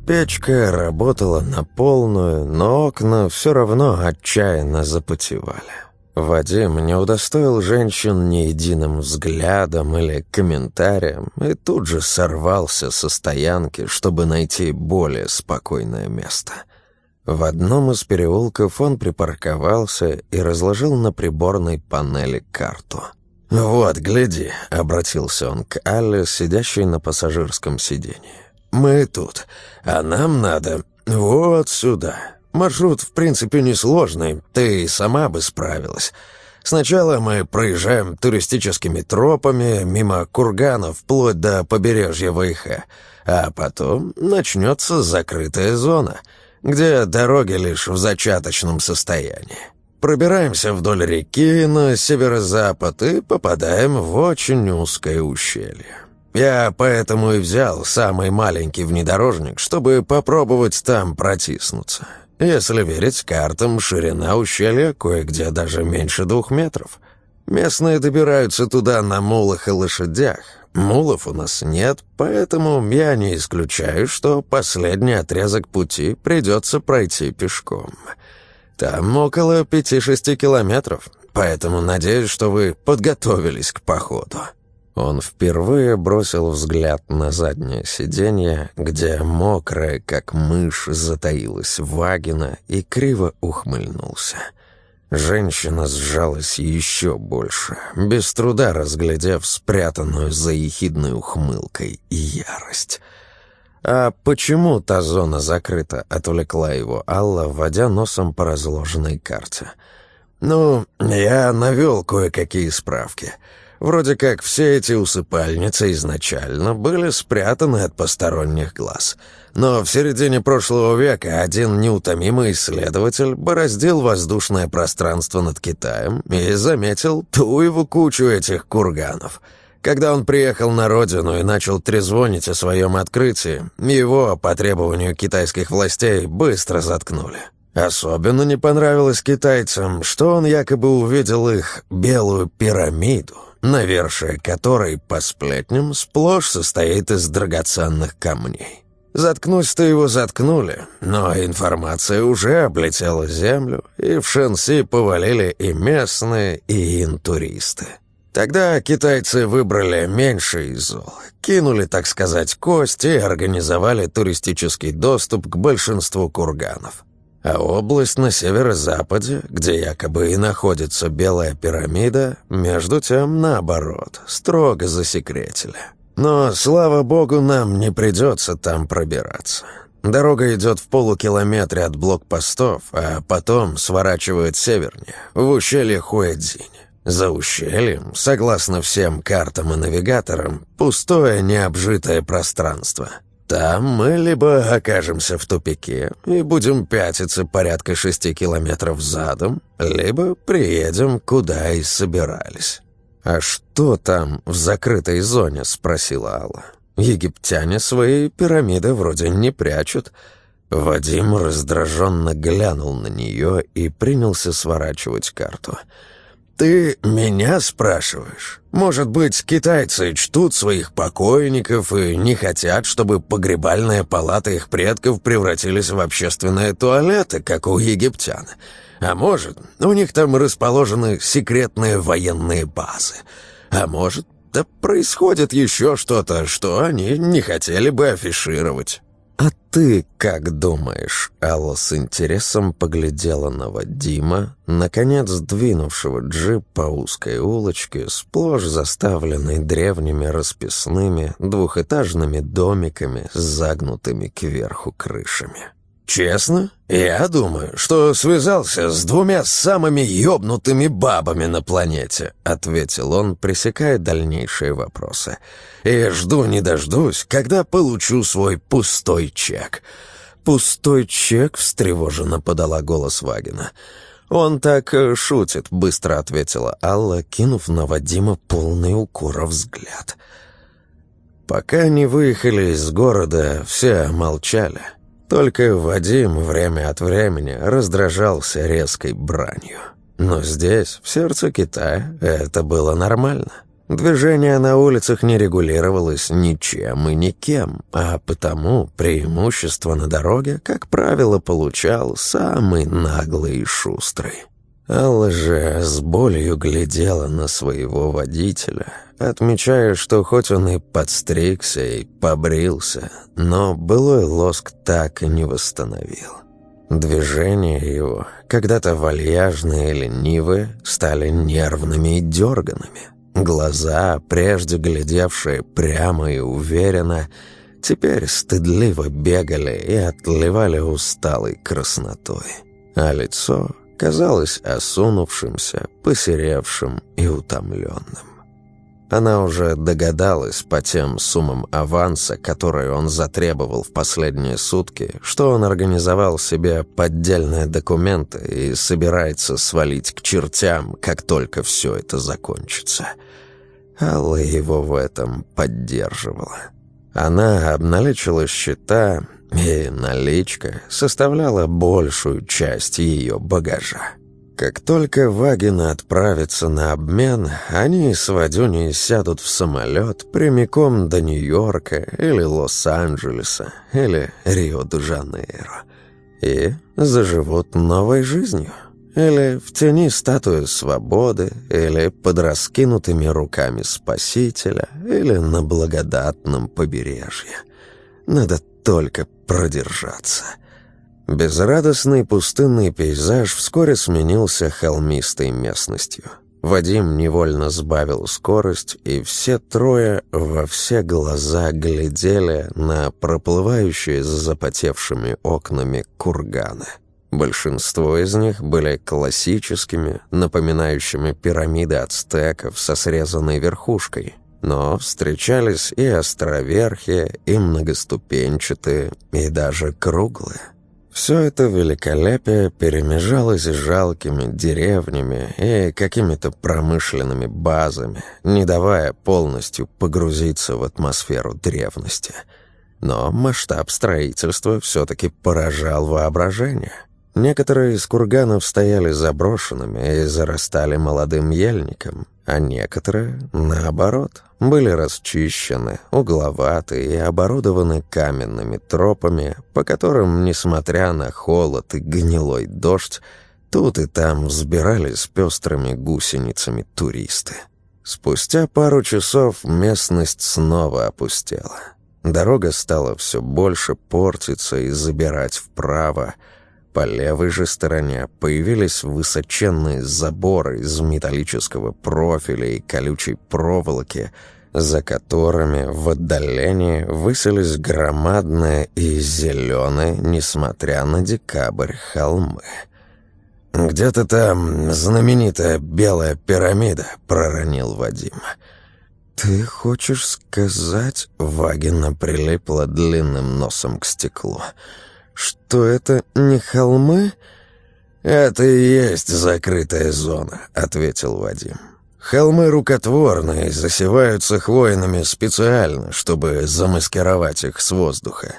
Печка работала на полную, но окна все равно отчаянно запотевали. Вадим не удостоил женщин ни единым взглядом или комментарием и тут же сорвался со стоянки, чтобы найти более спокойное место. В одном из переулков он припарковался и разложил на приборной панели карту. «Вот, гляди», — обратился он к Алле, сидящей на пассажирском сиденье. «Мы тут, а нам надо вот сюда. Маршрут, в принципе, несложный, ты и сама бы справилась. Сначала мы проезжаем туристическими тропами мимо курганов вплоть до побережья Вэйхэ, а потом начнется закрытая зона, где дороги лишь в зачаточном состоянии. Пробираемся вдоль реки на северо-запад и попадаем в очень узкое ущелье. Я поэтому и взял самый маленький внедорожник, чтобы попробовать там протиснуться. Если верить картам, ширина ущелья кое-где даже меньше 2 метров. Местные добираются туда на мулах и лошадях. Мулов у нас нет, поэтому я не исключаю, что последний отрезок пути придется пройти пешком. Там около 5-6 километров, поэтому надеюсь, что вы подготовились к походу». Он впервые бросил взгляд на заднее сиденье, где мокрая, как мышь, затаилась вагина, и криво ухмыльнулся. Женщина сжалась еще больше, без труда разглядев спрятанную за ехидной ухмылкой ярость. «А почему та зона закрыта?» — отвлекла его Алла, водя носом по разложенной карте. «Ну, я навел кое-какие справки. Вроде как все эти усыпальницы изначально были спрятаны от посторонних глаз. Но в середине прошлого века один неутомимый исследователь бороздил воздушное пространство над Китаем и заметил туеву кучу этих курганов. Когда он приехал на родину и начал трезвонить о своем открытии, его, по требованию китайских властей, быстро заткнули. Особенно не понравилось китайцам, что он якобы увидел их белую пирамиду, навершие которой, по сплетням, сплошь состоит из драгоценных камней. Заткнуть-то его заткнули, но информация уже облетела землю, и в Шэньси повалили и местные, и интуристы. Тогда китайцы выбрали меньшее из зол, кинули, так сказать, кость и организовали туристический доступ к большинству курганов. А область на северо-западе, где якобы и находится Белая пирамида, между тем, наоборот, строго засекретили. Но, слава богу, нам не придется там пробираться. Дорога идет в полукилометре от блокпостов, а потом сворачивает севернее, в ущелье Хуэцзинь. За ущельем, согласно всем картам и навигаторам, пустое необжитое пространство. Там мы либо окажемся в тупике и будем пятиться порядка 6 километров задом, либо приедем, куда и собирались. «А что там в закрытой зоне?» — спросила Алла. «Египтяне свои пирамиды вроде не прячут». Вадим раздраженно глянул на нее и принялся сворачивать карту. «Ты меня спрашиваешь? Может быть, китайцы чтут своих покойников и не хотят, чтобы погребальные палаты их предков превратились в общественные туалеты, как у египтян? А может, у них там расположены секретные военные базы? А может, да происходит еще что-то, что они не хотели бы афишировать?» «А ты как думаешь?» Алла с интересом поглядела на Вадима, наконец двинувшего джип по узкой улочке, сплошь заставленной древними расписными двухэтажными домиками с загнутыми кверху крышами. «Честно? Я думаю, что связался с 2 самыми ёбнутыми бабами на планете», — ответил он, пресекая дальнейшие вопросы. «И жду не дождусь, когда получу свой пустой чек». «Пустой чек?» — встревоженно подала голос Вагина. «Он так шутит», — быстро ответила Алла, кинув на Вадима полный укора взгляд. Пока не выехали из города, все молчали. Только Вадим время от времени раздражался резкой бранью. Но здесь, в сердце Китая, это было нормально. Движение на улицах не регулировалось ничем и никем, а потому преимущество на дороге, как правило, получал самый наглый и шустрый. Алла же с болью глядела на своего водителя, отмечая, что хоть он и подстригся и побрился, но былой лоск так и не восстановил. Движения его, когда-то вальяжные и ленивые, стали нервными и дерганными. Глаза, прежде глядевшие прямо и уверенно, теперь стыдливо бегали и отливали усталой краснотой, а лицо казалось осунувшимся, посеревшим и утомленным. Она уже догадалась по тем суммам аванса, которые он затребовал в последние сутки, что он организовал себе поддельные документы и собирается свалить к чертям, как только все это закончится. Алла его в этом поддерживала. Она обналичила счета, и наличка составляла большую часть ее багажа. Как только Вагина отправится на обмен, они с Вадюней сядут в самолет прямиком до Нью-Йорка или Лос-Анджелеса или Рио-де-Жанейро и заживут новой жизнью. Или в тени статуи свободы, или под раскинутыми руками Спасителя, или на благодатном побережье. Надо только продержаться. Безрадостный пустынный пейзаж вскоре сменился холмистой местностью. Вадим невольно сбавил скорость, и все трое во все глаза глядели на проплывающие за запотевшими окнами курганы. Большинство из них были классическими, напоминающими пирамиды ацтеков со срезанной верхушкой, но встречались и островерхие, и многоступенчатые, и даже круглые. Все это великолепие перемежалось с жалкими деревнями и какими-то промышленными базами, не давая полностью погрузиться в атмосферу древности. Но масштаб строительства все-таки поражал воображение. Некоторые из курганов стояли заброшенными и зарастали молодым ельником, а некоторые, наоборот, были расчищены, угловаты и оборудованы каменными тропами, по которым, несмотря на холод и гнилой дождь, тут и там взбирались пестрыми гусеницами туристы. Спустя пару часов местность снова опустела. Дорога стала все больше портиться и забирать вправо. По левой же стороне появились высоченные заборы из металлического профиля и колючей проволоки, за которыми в отдалении высились громадные и зеленые, несмотря на декабрь, холмы. «Где-то там знаменитая белая пирамида», — проронил Вадим. «Ты хочешь сказать...» — Вагина прилипла длинным носом к стеклу. «Что это не холмы?» «Это и есть закрытая зона», — ответил Вадим. «Холмы рукотворные, засеваются хвойными специально, чтобы замаскировать их с воздуха».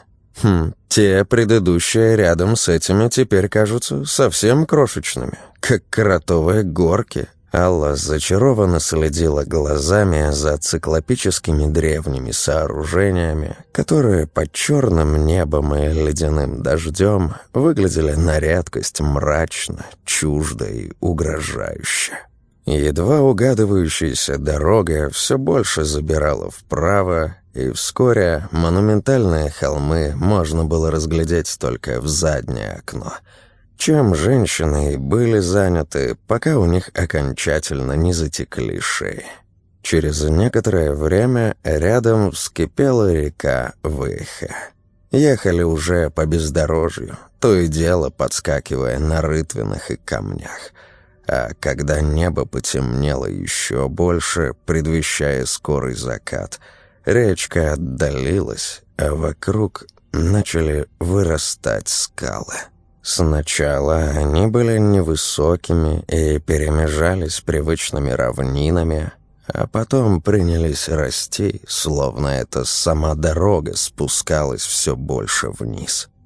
Те предыдущие рядом с этими теперь кажутся совсем крошечными, как кротовые горки». Алла зачарованно следила глазами за циклопическими древними сооружениями, которые под черным небом и ледяным дождем выглядели на редкость мрачно, чуждо и угрожающе. Едва угадывающаяся дорога все больше забирала вправо, и вскоре монументальные холмы можно было разглядеть только в заднее окно. Чем женщины и были заняты, пока у них окончательно не затекли шеи. Через некоторое время рядом вскипела река Выха. Ехали уже по бездорожью, то и дело подскакивая на рытвинах и камнях. А когда небо потемнело еще больше, предвещая скорый закат, речка отдалилась, а вокруг начали вырастать скалы. Сначала они были невысокими и перемежались привычными равнинами, а потом принялись расти, словно эта сама дорога спускалась все больше вниз.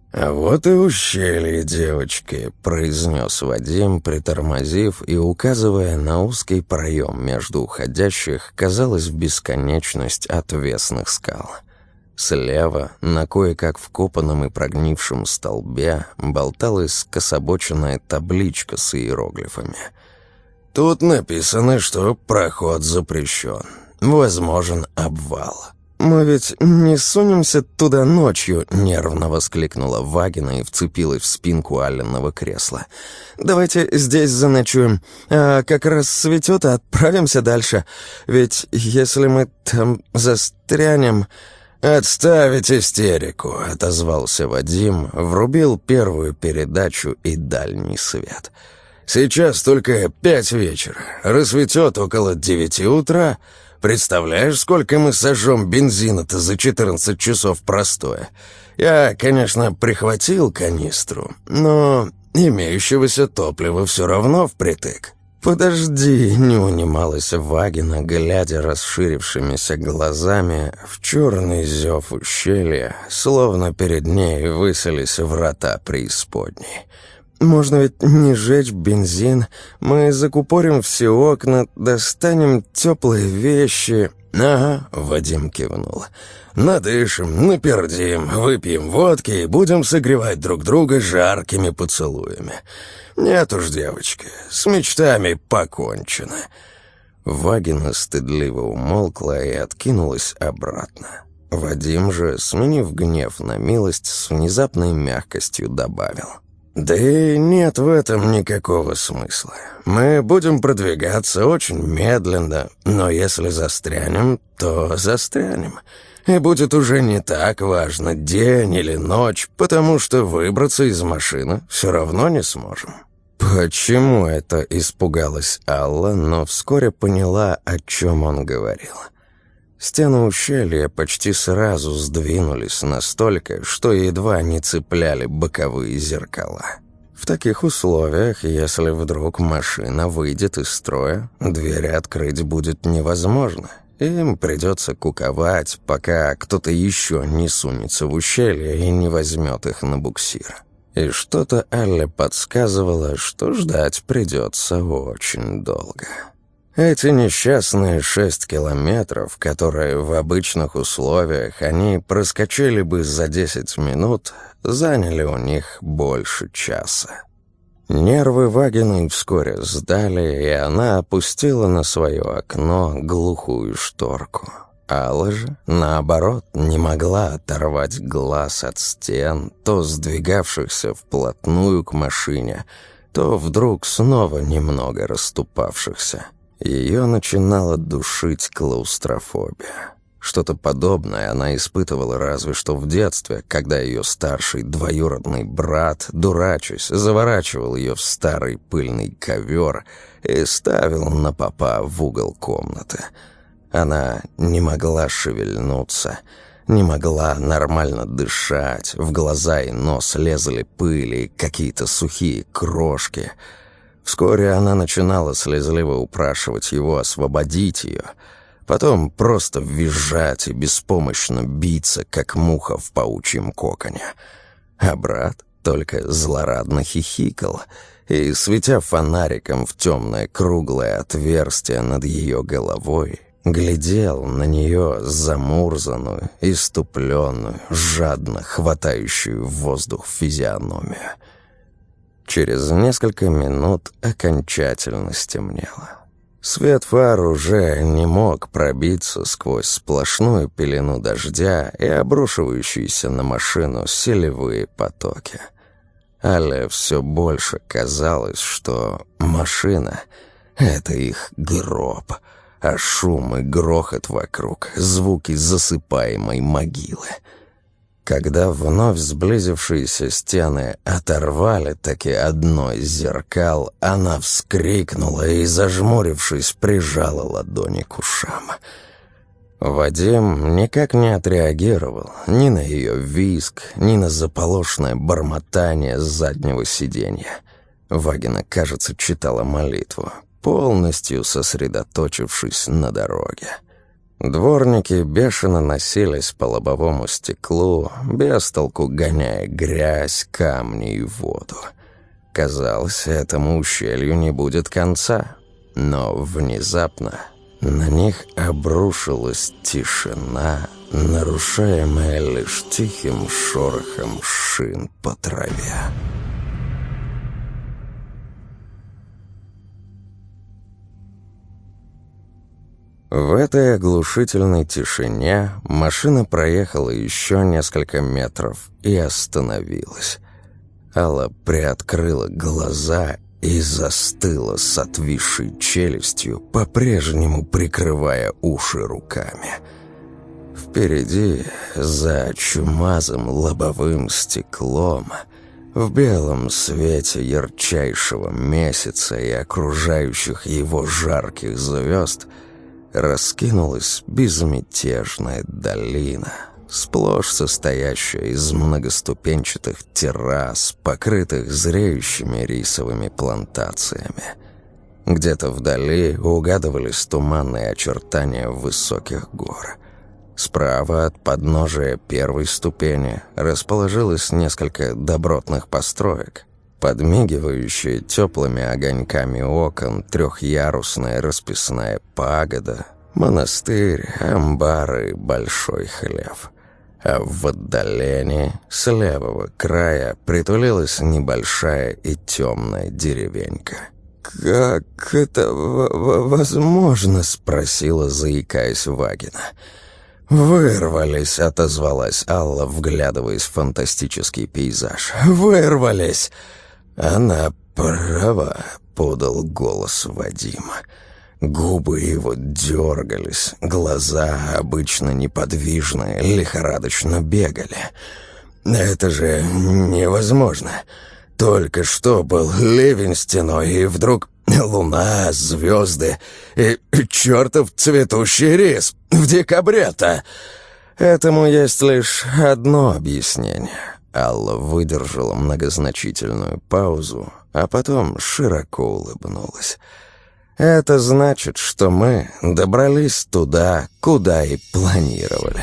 «А вот и ущелье, девочки», — произнес Вадим, притормозив и указывая на узкий проем между уходящих, казалось, в бесконечность отвесных скал. Слева, на кое-как вкопанном и прогнившем столбе, болталась скособоченная табличка с иероглифами. «Тут написано, что проход запрещен. Возможен обвал». «Мы ведь не сунемся туда ночью», — нервно воскликнула Вагина и вцепилась в спинку Алленного кресла. «Давайте здесь заночуем, а как раз светет, отправимся дальше. Ведь если мы там застрянем...» «Отставить истерику», — отозвался Вадим, врубил первую передачу и дальний свет. «Сейчас только 5 вечера, рассветет около 9 утра. Представляешь, сколько мы сожжем бензина-то за 14 часов простоя? Я, конечно, прихватил канистру, но имеющегося топлива все равно впритык». «Подожди», — не унималась Вагина, глядя расширившимися глазами в черный зев ущелья, словно перед ней высились врата преисподней. «Можно ведь не жечь бензин, мы закупорим все окна, достанем теплые вещи...» «Ага», — Вадим кивнул. «Надышим, напердим, выпьем водки и будем согревать друг друга жаркими поцелуями. Нет уж, девочки, с мечтами покончено». Вагина стыдливо умолкла и откинулась обратно. Вадим же, сменив гнев на милость, с внезапной мягкостью добавил: «Да и нет в этом никакого смысла. Мы будем продвигаться очень медленно, но если застрянем, то застрянем. И будет уже не так важно, день или ночь, потому что выбраться из машины все равно не сможем». Почему это испугалась Алла, но вскоре поняла, о чем он говорил. Стены ущелья почти сразу сдвинулись настолько, что едва не цепляли боковые зеркала. В таких условиях, если вдруг машина выйдет из строя, двери открыть будет невозможно. Им придется куковать, пока кто-то еще не сунется в ущелье и не возьмет их на буксир. И что-то Алле подсказывало, что ждать придется очень долго. Эти несчастные 6 километров, которые в обычных условиях они проскочили бы за 10 минут, заняли у них больше часа. Нервы Вагиной вскоре сдали, и она опустила на свое окно глухую шторку. Алла же, наоборот, не могла оторвать глаз от стен, то сдвигавшихся вплотную к машине, то вдруг снова немного расступавшихся. Ее начинала душить клаустрофобия. Что-то подобное она испытывала разве что в детстве, когда ее старший двоюродный брат, дурачась, заворачивал ее в старый пыльный ковер и ставил на попа в угол комнаты. Она не могла шевельнуться, не могла нормально дышать, в глаза и нос лезли пыли, какие-то сухие крошки. Вскоре она начинала слезливо упрашивать его освободить ее, потом просто визжать и беспомощно биться, как муха в паучьем коконе. А брат только злорадно хихикал и, светя фонариком в темное круглое отверстие над ее головой, глядел на нее замурзанную, иступленную, жадно хватающую в воздух физиономию. Через несколько минут окончательно стемнело. Свет фар уже не мог пробиться сквозь сплошную пелену дождя и обрушивающиеся на машину селевые потоки. Але все больше казалось, что машина — это их гроб, а шум и грохот вокруг — звуки засыпаемой могилы. Когда вновь сблизившиеся стены оторвали таки одно из зеркал, она вскрикнула и, зажмурившись, прижала ладони к ушам. Вадим никак не отреагировал ни на ее визг, ни на заполошное бормотание с заднего сиденья. Вагина, кажется, читала молитву, полностью сосредоточившись на дороге. Дворники бешено носились по лобовому стеклу, без толку гоняя грязь, камни и воду. Казалось, этому ущелью не будет конца. Но внезапно на них обрушилась тишина, нарушаемая лишь тихим шорохом шин по траве. В этой оглушительной тишине машина проехала еще несколько метров и остановилась. Алла приоткрыла глаза и застыла с отвисшей челюстью, по-прежнему прикрывая уши руками. Впереди, за чумазым лобовым стеклом, в белом свете ярчайшего месяца и окружающих его жарких звезд, раскинулась безмятежная долина, сплошь состоящая из многоступенчатых террас, покрытых зреющими рисовыми плантациями. Где-то вдали угадывались туманные очертания высоких гор. Справа от подножия первой ступени расположилось несколько добротных построек. Подмигивающая теплыми огоньками окон трехъярусная расписная пагода, монастырь, амбары, большой хлев. А в отдалении, с левого края, притулилась небольшая и темная деревенька. «Как это возможно?» — спросила, заикаясь, Вагина. «Вырвались», — отозвалась Алла, вглядываясь в фантастический пейзаж. «Вырвались!» «Она права», — подал голос Вадима. Губы его дергались, глаза, обычно неподвижные, лихорадочно бегали. «Это же невозможно. Только что был ливень стеной, и вдруг луна, звезды и чертов цветущий рис в декабре-то!» «Этому есть лишь одно объяснение». Алла выдержала многозначительную паузу, а потом широко улыбнулась. «Это значит, что мы добрались туда, куда и планировали».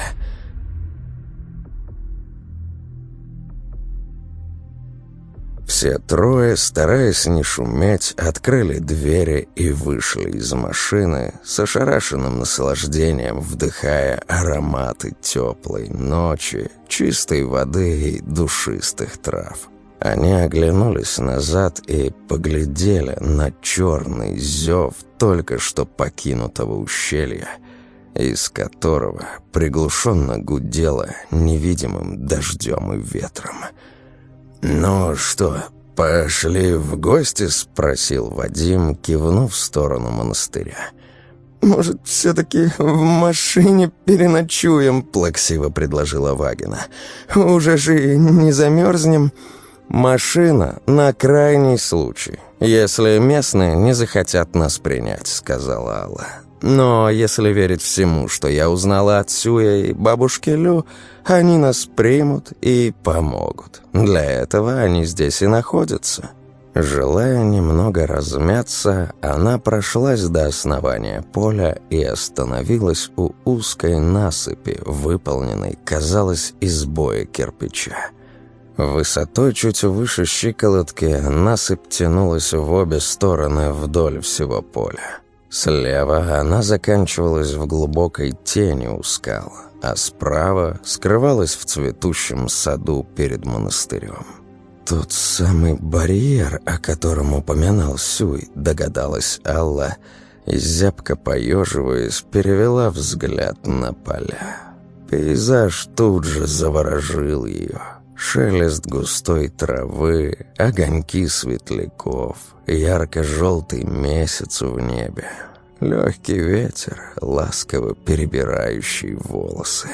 Все трое, стараясь не шуметь, открыли двери и вышли из машины, с ошарашенным наслаждением вдыхая ароматы теплой ночи, чистой воды и душистых трав. Они оглянулись назад и поглядели на черный зев только что покинутого ущелья, из которого приглушенно гудело невидимым дождем и ветром. «Ну что, пошли в гости?» — спросил Вадим, кивнув в сторону монастыря. «Может, все-таки в машине переночуем?» — плаксиво предложила Вагина. «Уже же не замерзнем». «Машина на крайний случай, если местные не захотят нас принять», — сказала Алла. «Но если верить всему, что я узнала от Сюя и бабушки Лю, они нас примут и помогут. Для этого они здесь и находятся». Желая немного размяться, она прошлась до основания поля и остановилась у узкой насыпи, выполненной, казалось, из боя кирпича. Высотой чуть выше щиколотки насыпь тянулась в обе стороны вдоль всего поля. Слева она заканчивалась в глубокой тени у скал, а справа скрывалась в цветущем саду перед монастырем. «Тот самый барьер, о котором упоминал Сюй», — догадалась Алла, и, зябко поеживаясь, перевела взгляд на поля. Пейзаж тут же заворожил ее. Шелест густой травы, огоньки светляков, ярко-желтый месяц в небе, легкий ветер, ласково перебирающий волосы.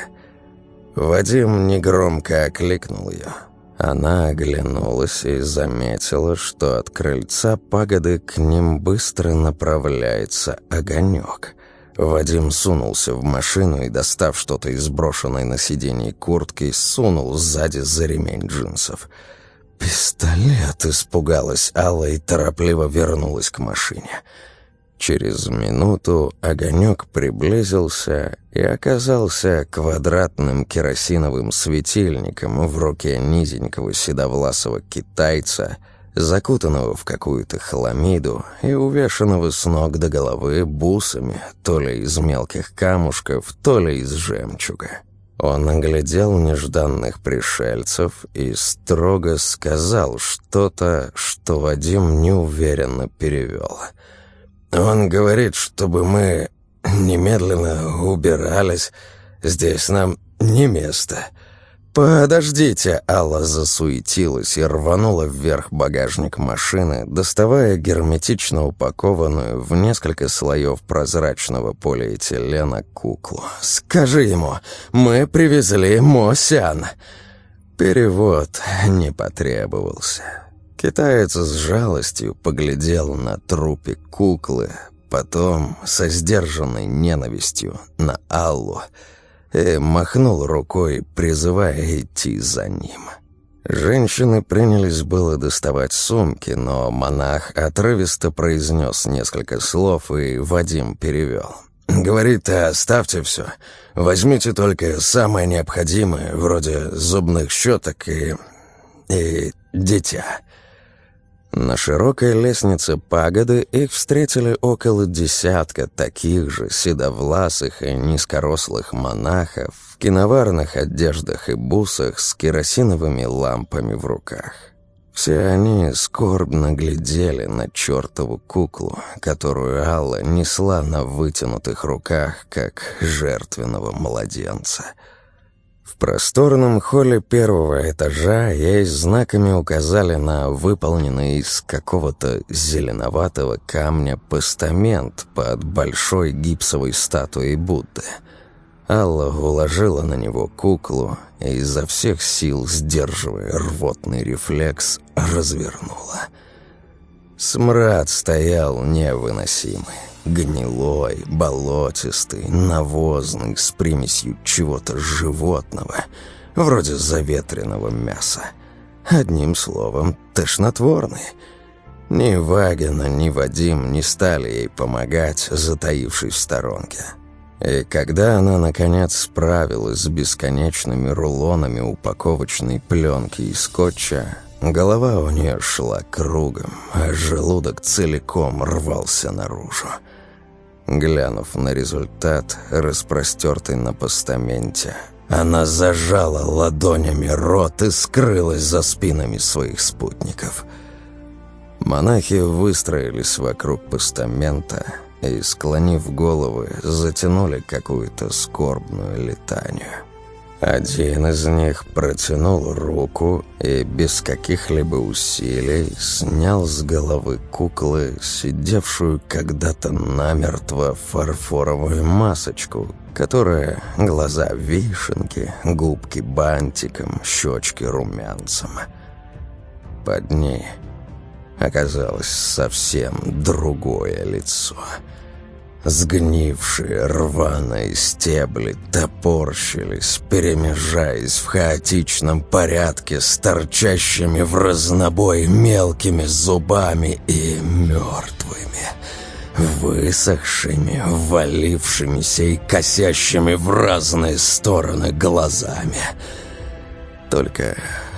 Вадим негромко окликнул ее. Она оглянулась и заметила, что от крыльца пагоды к ним быстро направляется огонек. Вадим сунулся в машину и, достав что-то из брошенной на сиденье куртки, сунул сзади за ремень джинсов. «Пистолет!» — испугалась Алла и торопливо вернулась к машине. Через минуту огонек приблизился и оказался квадратным керосиновым светильником в руке низенького седовласого китайца, закутанного в какую-то хламиду и увешанного с ног до головы бусами, то ли из мелких камушков, то ли из жемчуга. Он оглядел нежданных пришельцев и строго сказал что-то, что Вадим неуверенно перевел. «Он говорит, чтобы мы немедленно убирались. Здесь нам не место». «Подождите!» — Алла засуетилась и рванула вверх багажник машины, доставая герметично упакованную в несколько слоев прозрачного полиэтилена куклу. «Скажи ему, мы привезли Мо Сян!» Перевод не потребовался. Китаец с жалостью поглядел на трупик куклы, потом со сдержанной ненавистью на Аллу и махнул рукой, призывая идти за ним. Женщины принялись было доставать сумки, но монах отрывисто произнес несколько слов, и Вадим перевел. «Говорит, оставьте все. Возьмите только самое необходимое, вроде зубных щеток и дитя». На широкой лестнице пагоды их встретили около десятка таких же седовласых и низкорослых монахов в киноварных одеждах и бусах с керосиновыми лампами в руках. Все они скорбно глядели на чертову куклу, которую Алла несла на вытянутых руках, как жертвенного младенца. В просторном холле первого этажа ей знаками указали на выполненный из какого-то зеленоватого камня постамент под большой гипсовой статуей Будды. Алла уложила на него куклу и изо всех сил, сдерживая рвотный рефлекс, развернула. Смрад стоял невыносимый. Гнилой, болотистый, навозный, с примесью чего-то животного, вроде заветренного мяса. Одним словом, тошнотворный. Ни Вагина, ни Вадим не стали ей помогать, затаившись в сторонке. И когда она, наконец, справилась с бесконечными рулонами упаковочной пленки и скотча, голова у нее шла кругом, а желудок целиком рвался наружу. Глянув на результат, распростертый на постаменте, она зажала ладонями рот и скрылась за спинами своих спутников. Монахи выстроились вокруг постамента и, склонив головы, затянули какую-то скорбную летанию. Один из них протянул руку и без каких-либо усилий снял с головы куклы, сидевшую когда-то намертво фарфоровую масочку, которая глаза вишенки, губки бантиком, щечки румянцем. Под ней оказалось совсем другое лицо. Сгнившие рваные стебли топорщились, перемежаясь в хаотичном порядке с торчащими в разнобой мелкими зубами и мертвыми, высохшими, ввалившимися и косящими в разные стороны глазами. Только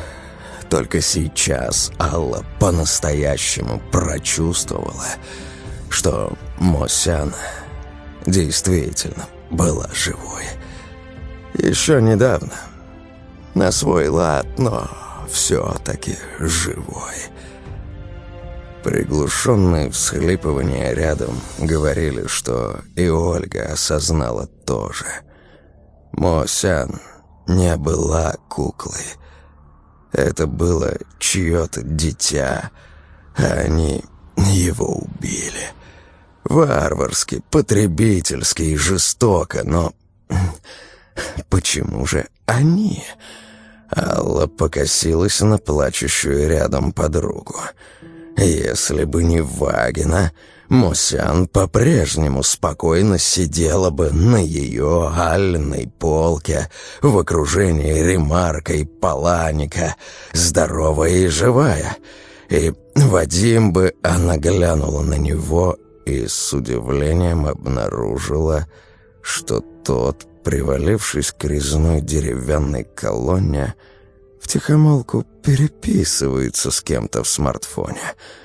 сейчас Алла по-настоящему прочувствовала, что Мо Сян действительно была живой. Еще недавно, на свой лад, но все-таки живой. Приглушенные всхлипывания рядом говорили, что и Ольга осознала тоже. Мо Сян не была куклой. Это было чье-то дитя, а они его убили. Варварски, потребительски и жестоко, но почему же они? Алла покосилась на плачущую рядом подругу. Если бы не Вагина, Мо Сян по-прежнему спокойно сидела бы на ее Алленой полке в окружении Ремарка и Паланика, здоровая и живая. И Вадим бы, она глянула на него и с удивлением обнаружила, что тот, привалившись к резной деревянной колонне, втихомолку переписывается с кем-то в смартфоне.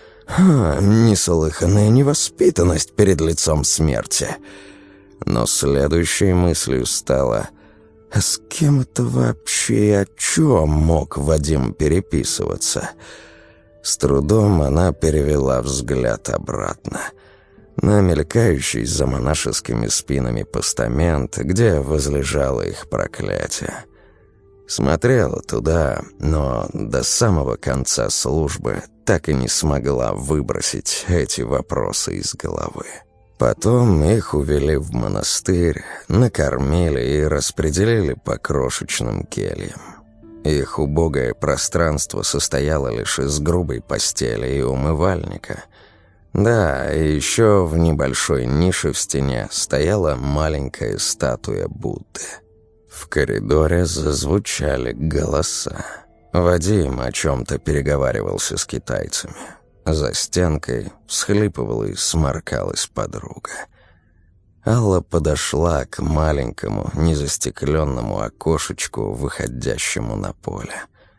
Неслыханная невоспитанность перед лицом смерти. Но следующей мыслью стало: а с кем это вообще и о чем мог Вадим переписываться? С трудом она перевела взгляд обратно на мелькающий за монашескими спинами постамент, где возлежало их проклятие. Смотрела туда, но до самого конца службы так и не смогла выбросить эти вопросы из головы. Потом их увели в монастырь, накормили и распределили по крошечным кельям. Их убогое пространство состояло лишь из грубой постели и умывальника. Да, и еще в небольшой нише в стене стояла маленькая статуя Будды. В коридоре зазвучали голоса. Вадим о чем-то переговаривался с китайцами. За стенкой всхлипывала и сморкалась подруга. Алла подошла к маленькому, незастекленному окошечку, выходящему на поле.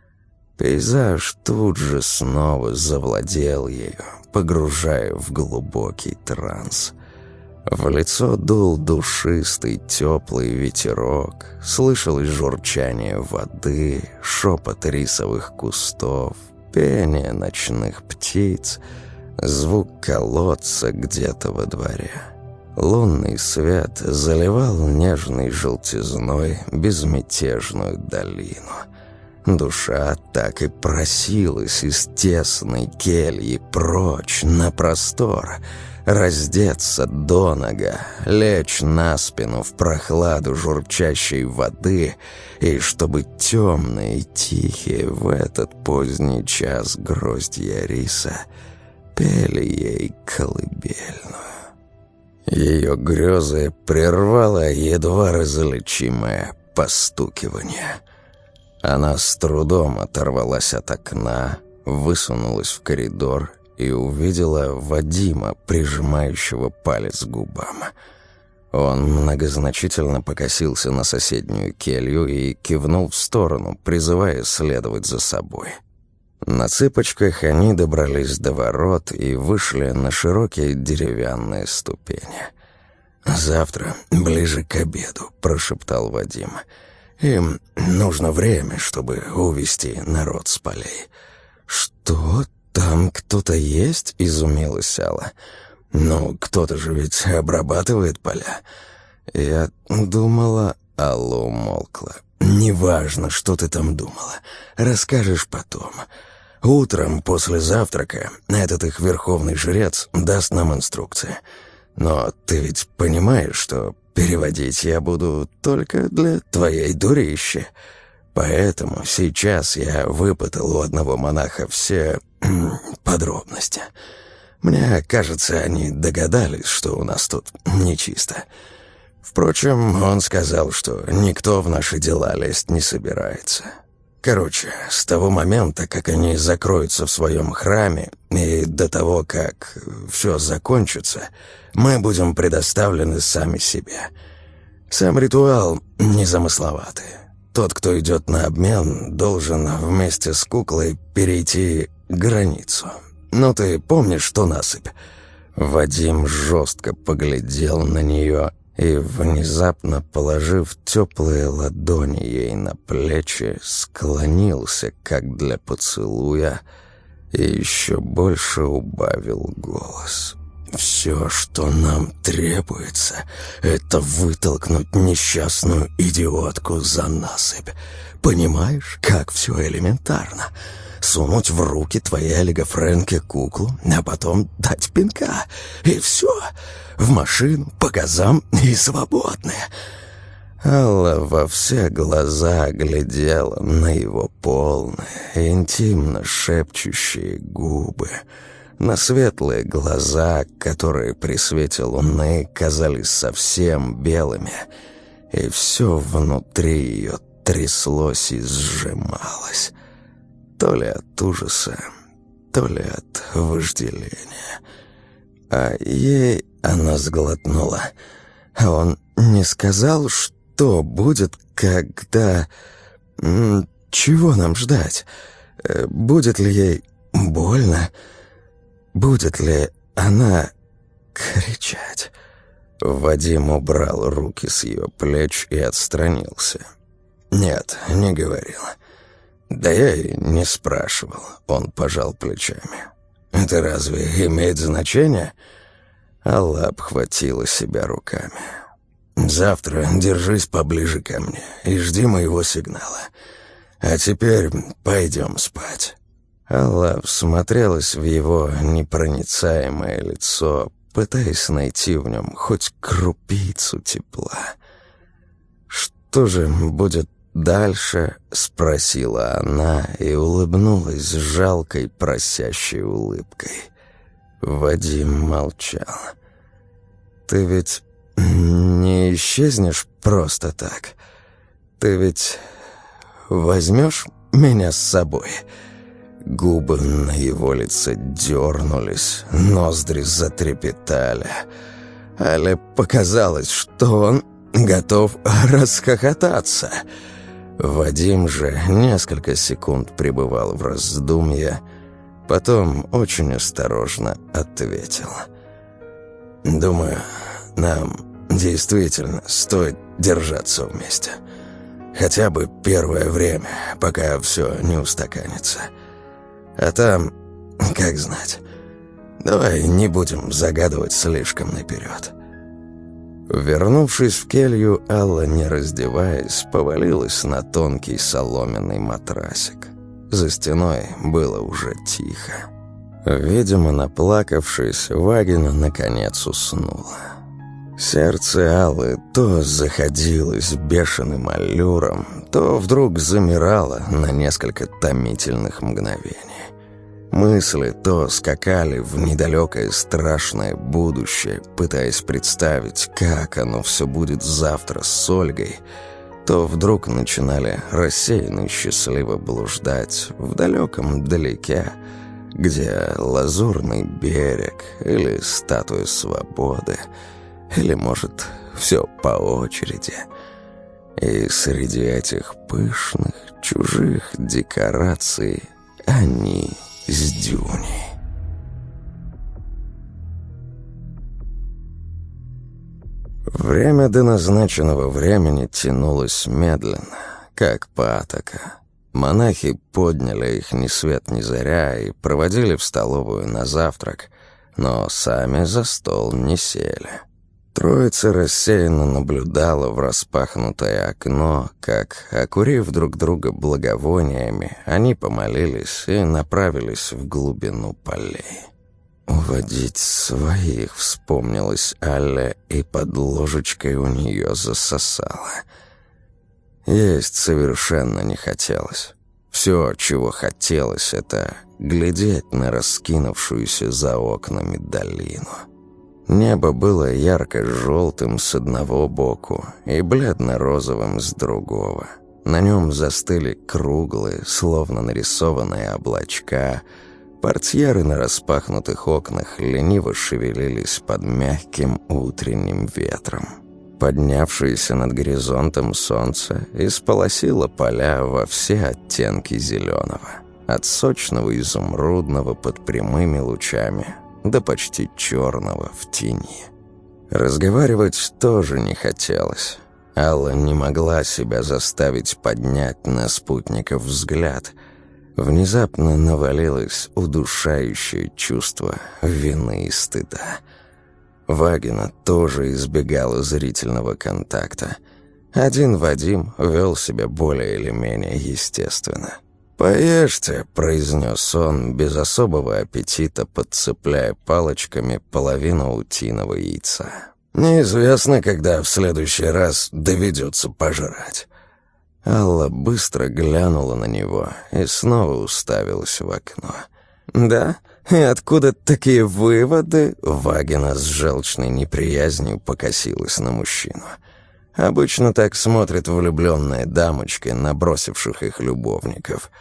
Пейзаж тут же снова завладел ею, погружая в глубокий транс. В лицо дул душистый, теплый ветерок, слышалось журчание воды, шепот рисовых кустов, пение ночных птиц, звук колодца где-то во дворе. Лунный свет заливал нежной желтизной безмятежную долину. Душа так и просилась из тесной кельи прочь на простор, раздеться донага, лечь на спину в прохладу журчащей воды, и чтобы темные и тихие в этот поздний час гроздья риса пели ей колыбельную. Ее грезы прервало едва различимое постукивание. Она с трудом оторвалась от окна, высунулась в коридор и увидела Вадима, прижимающего палец к губам. Он многозначительно покосился на соседнюю келью и кивнул в сторону, призывая следовать за собой. На цыпочках они добрались до ворот и вышли на широкие деревянные ступени. «Завтра, ближе к обеду», — прошептал Вадим. «Им нужно время, чтобы увести народ с полей». «Что? Там кто-то есть?» — изумилась Алла. «Ну, кто-то же ведь обрабатывает поля». «Я думала...» — Алла умолкла. «Неважно, что ты там думала. Расскажешь потом. Утром после завтрака этот их верховный жрец даст нам инструкции. Но ты ведь понимаешь, что переводить я буду только для твоей дурищи. Поэтому сейчас я выпытал у одного монаха все подробности. Мне кажется, они догадались, что у нас тут нечисто. Впрочем, он сказал, что никто в наши дела лезть не собирается. Короче, с того момента, как они закроются в своем храме, и до того, как все закончится, мы будем предоставлены сами себе. Сам ритуал незамысловатый. Тот, кто идет на обмен, должен вместе с куклой перейти границу. Ну, ты помнишь, что насыпь?» Вадим жестко поглядел на нее и, внезапно положив теплые ладони ей на плечи, склонился, как для поцелуя, и еще больше убавил голос. «Все, что нам требуется, это вытолкнуть несчастную идиотку за насыпь. Понимаешь, как все элементарно? Сунуть в руки твоей Элиго Фрэнке куклу, а потом дать пинка. И все. В машину, по газам и свободны». Алла во все глаза глядела на его полные, интимно шепчущие губы, на светлые глаза, которые при свете луны казались совсем белыми, и все внутри ее тряслось и сжималось. То ли от ужаса, то ли от вожделения. А ей она сглотнула. А он не сказал, что будет, когда... Чего нам ждать? Будет ли ей больно? Будет ли она кричать? Вадим убрал руки с ее плеч и отстранился. «Нет, не говорил. Да я и не спрашивал», — он пожал плечами. «Это разве имеет значение?» Алла обхватила себя руками. «Завтра держись поближе ко мне и жди моего сигнала. А теперь пойдем спать». Алла всмотрелась в его непроницаемое лицо, пытаясь найти в нем хоть крупицу тепла. «Что же будет дальше?» — спросила она и улыбнулась жалкой просящей улыбкой. Вадим молчал. «Ты ведь не исчезнешь просто так? Ты ведь возьмешь меня с собой?» Губы на его лице дернулись, ноздри затрепетали. Але показалось, что он готов расхохотаться. Вадим же несколько секунд пребывал в раздумье, потом очень осторожно ответил. «Думаю, нам действительно стоит держаться вместе. Хотя бы первое время, пока все не устаканится. А там, как знать, давай не будем загадывать слишком наперед». Вернувшись в келью, Алла, не раздеваясь, повалилась на тонкий соломенный матрасик. За стеной было уже тихо. Видимо, наплакавшись, Вагина наконец уснула. Сердце Аллы то заходилось бешеным аллюром, то вдруг замирало на несколько томительных мгновений. Мысли то скакали в недалекое страшное будущее, пытаясь представить, как оно все будет завтра с Ольгой, то вдруг начинали рассеянно и счастливо блуждать в далеком далеке, где лазурный берег или статуя свободы, или, может, все по очереди. И среди этих пышных, чужих декораций они с Дюней. Время до назначенного времени тянулось медленно, как патока. Монахи подняли их ни свет ни заря и проводили в столовую на завтрак, но сами за стол не сели. Троица рассеянно наблюдала в распахнутое окно, как, окурив друг друга благовониями, они помолились и направились в глубину полей. «Уводить своих», — вспомнилась Алле, и под ложечкой у нее засосало. Есть совершенно не хотелось. Все, чего хотелось, это глядеть на раскинувшуюся за окнами долину. Небо было ярко-желтым с одного боку и бледно-розовым с другого. На нем застыли круглые, словно нарисованные облачка. Портьеры на распахнутых окнах лениво шевелились под мягким утренним ветром. Поднявшееся над горизонтом солнце исполосило поля во все оттенки зеленого, от сочного изумрудного под прямыми лучами до почти черного в тени. Разговаривать тоже не хотелось. Алла не могла себя заставить поднять на спутников взгляд. Внезапно навалилось удушающее чувство вины и стыда. Вагина тоже избегала зрительного контакта. Один Вадим вел себя более или менее естественно. «Поешьте», — произнес он, без особого аппетита подцепляя палочками половину утиного яйца. «Неизвестно, когда в следующий раз доведется пожрать». Алла быстро глянула на него и снова уставилась в окно. «Да? И откуда такие выводы?» Вагина с желчной неприязнью покосилась на мужчину. Обычно так смотрят влюбленные дамочки, набросивших их любовников.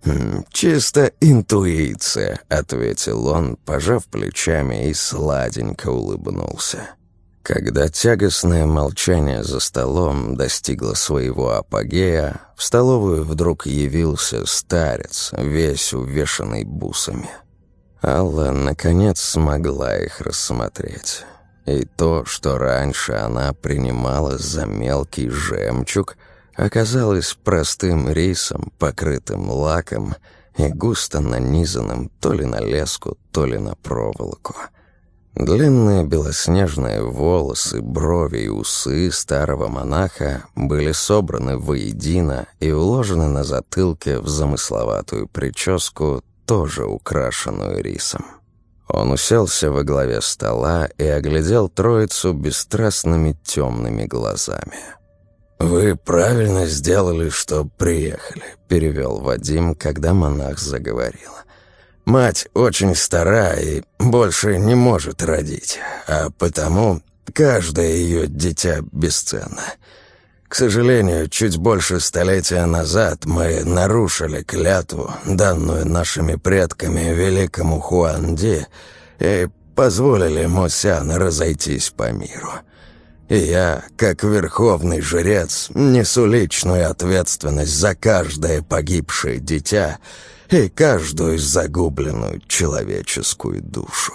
«Чисто интуиция», — ответил он, пожав плечами, и сладенько улыбнулся. Когда тягостное молчание за столом достигло своего апогея, в столовую вдруг явился старец, весь увешанный бусами. Алла, наконец, смогла их рассмотреть. И то, что раньше она принимала за мелкий жемчуг, оказалось простым рисом, покрытым лаком и густо нанизанным то ли на леску, то ли на проволоку. Длинные белоснежные волосы, брови и усы старого монаха были собраны воедино и уложены на затылке в замысловатую прическу, тоже украшенную рисом. Он уселся во главе стола и оглядел троицу бесстрастными темными глазами. «Вы правильно сделали, что приехали», — перевел Вадим, когда монах заговорил. «Мать очень стара и больше не может родить, а потому каждое ее дитя бесценно. К сожалению, чуть больше столетия назад мы нарушили клятву, данную нашими предками великому Хуанди, и позволили Мосян разойтись по миру. И я, как верховный жрец, несу личную ответственность за каждое погибшее дитя и каждую загубленную человеческую душу.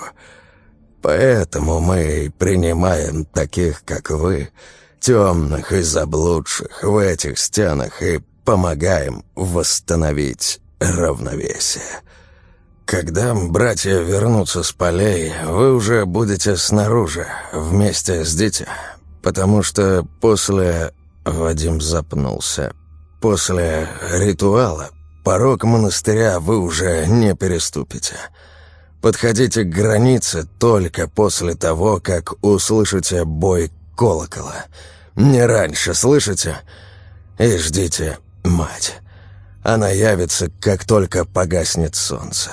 Поэтому мы принимаем таких, как вы, темных и заблудших в этих стенах и помогаем восстановить равновесие. Когда братья вернутся с полей, вы уже будете снаружи, вместе с дитя, потому что после...» Вадим запнулся. «После ритуала порог монастыря вы уже не переступите. Подходите к границе только после того, как услышите бой колокола. Не раньше, слышите? И ждите мать. Она явится, как только погаснет солнце.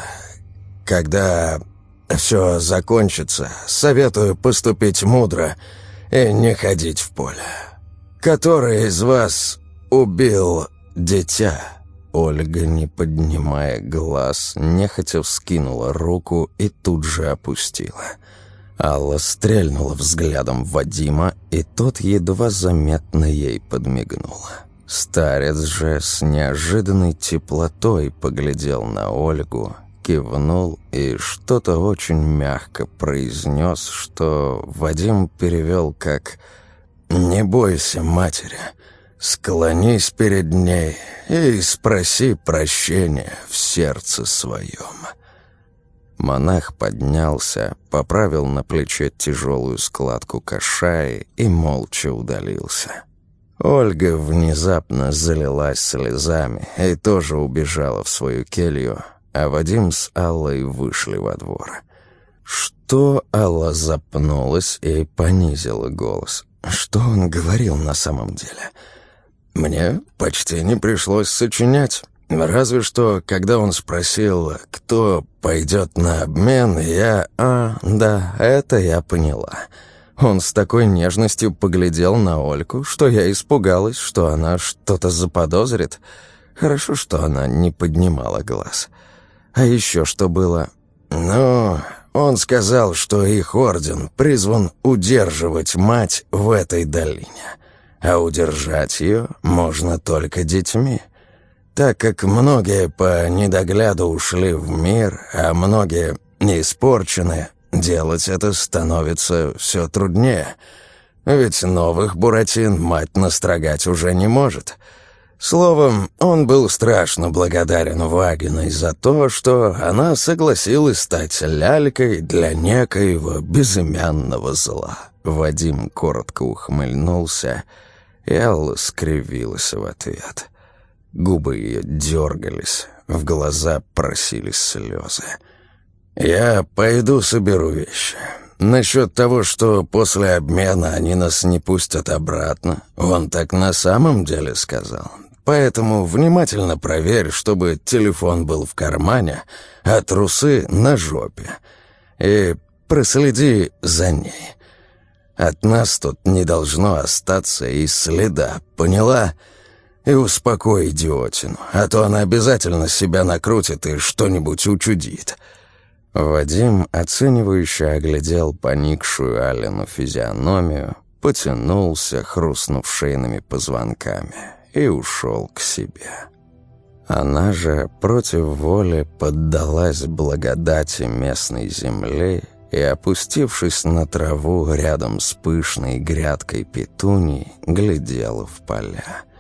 Когда все закончится, советую поступить мудро и не ходить в поле. Который из вас убил дитя?» Ольга, не поднимая глаз, нехотя вскинула руку и тут же опустила. Алла стрельнула взглядом Вадима, и тот едва заметно ей подмигнул. Старец же с неожиданной теплотой поглядел на Ольгу, кивнул и что-то очень мягко произнес, что Вадим перевел как «Не бойся матери, склонись перед ней и спроси прощения в сердце своем». Монах поднялся, поправил на плече тяжелую складку кашаи и молча удалился. Ольга внезапно залилась слезами и тоже убежала в свою келью, а Вадим с Аллой вышли во двор. Что Алла запнулась и понизила голос. Что он говорил на самом деле? Мне почти не пришлось сочинять. Разве что, когда он спросил, кто пойдет на обмен, я... да, это я поняла. Он с такой нежностью поглядел на Ольку, что я испугалась, что она что-то заподозрит. Хорошо, что она не поднимала глаз. А еще что было? Ну, он сказал, что их орден призван удерживать мать в этой долине, а удержать ее можно только детьми. Так как многие по недогляду ушли в мир, а многие испорчены, делать это становится все труднее. Ведь новых буратин мать настрогать уже не может. Словом, он был страшно благодарен Вагиной за то, что она согласилась стать лялькой для некоего безымянного зла. Вадим коротко ухмыльнулся, и Алла скривилась в ответ. Губы ее дергались, в глаза просились слезы. «Я пойду соберу вещи. Насчет того, что после обмена они нас не пустят обратно, он так на самом деле сказал. Поэтому внимательно проверь, чтобы телефон был в кармане, а трусы на жопе. И проследи за ней. От нас тут не должно остаться и следа, поняла?» и успокой идиотину, а то она обязательно себя накрутит и что-нибудь учудит». Вадим, оценивающе оглядел поникшую Алину физиономию, потянулся, хрустнув шейными позвонками, и ушел к себе. Она же против воли поддалась благодати местной земли и, опустившись на траву рядом с пышной грядкой петуний, глядела в поля.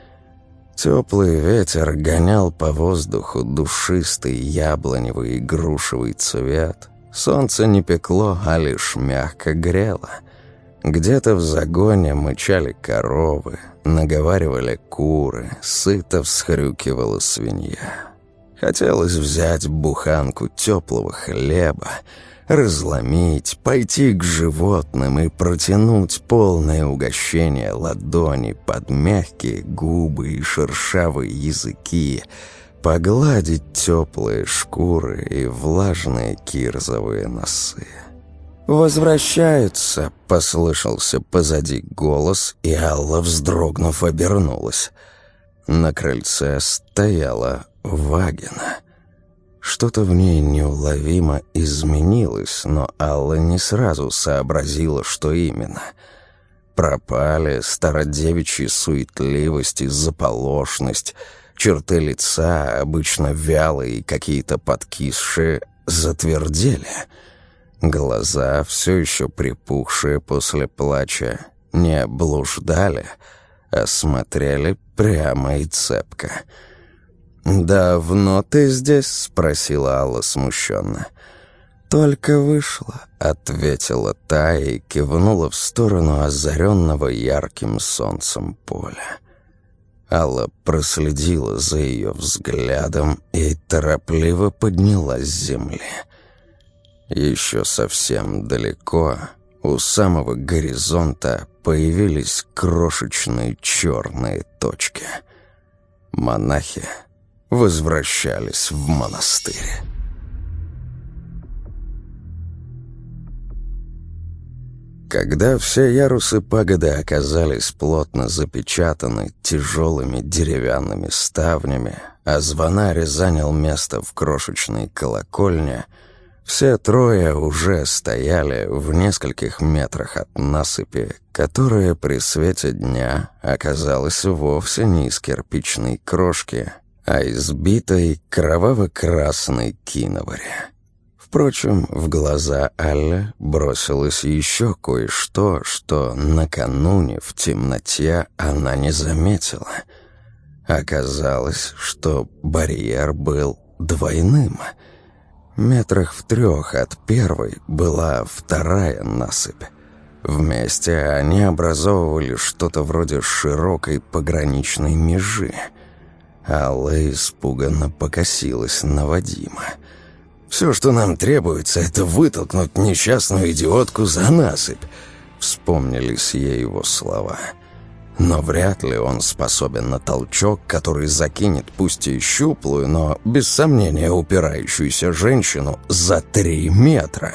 Теплый ветер гонял по воздуху душистый яблоневый и грушевый цвет. Солнце не пекло, а лишь мягко грело. Где-то в загоне мычали коровы, наговаривали куры, сыто всхрюкивала свинья. Хотелось взять буханку теплого хлеба, разломить, пойти к животным и протянуть полное угощение ладони под мягкие губы и шершавые языки, погладить теплые шкуры и влажные кирзовые носы. «Возвращаются!» — послышался позади голос, и Алла, вздрогнув, обернулась. На крыльце стояла Вагина. Что-то в ней неуловимо изменилось, но Алла не сразу сообразила, что именно. Пропали стародевичья суетливость и заполошность, черты лица, обычно вялые и какие-то подкисшие, затвердели. Глаза, все еще припухшие после плача, не блуждали, а смотрели прямо и цепко. «Давно ты здесь?» — спросила Алла смущенно. «Только вышла», — ответила та и кивнула в сторону озаренного ярким солнцем поля. Алла проследила за ее взглядом и торопливо поднялась с земли. Еще совсем далеко, у самого горизонта, появились крошечные черные точки. Монахи возвращались в монастырь. Когда все ярусы пагоды оказались плотно запечатаны тяжелыми деревянными ставнями, а звонарь занял место в крошечной колокольне, все трое уже стояли в нескольких метрах от насыпи, которая при свете дня оказалась вовсе не из кирпичной крошки, а из битой кроваво-красной киновари. Впрочем, в глаза Алле бросилось еще кое-что, что накануне в темноте она не заметила. Оказалось, что барьер был двойным. Метрах в 3 от первой была вторая насыпь. Вместе они образовывали что-то вроде широкой пограничной межи. Алла испуганно покосилась на Вадима. «Все, что нам требуется, это вытолкнуть несчастную идиотку за насыпь», — вспомнились ей его слова. Но вряд ли он способен на толчок, который закинет пусть и щуплую, но без сомнения упирающуюся женщину за 3 метра.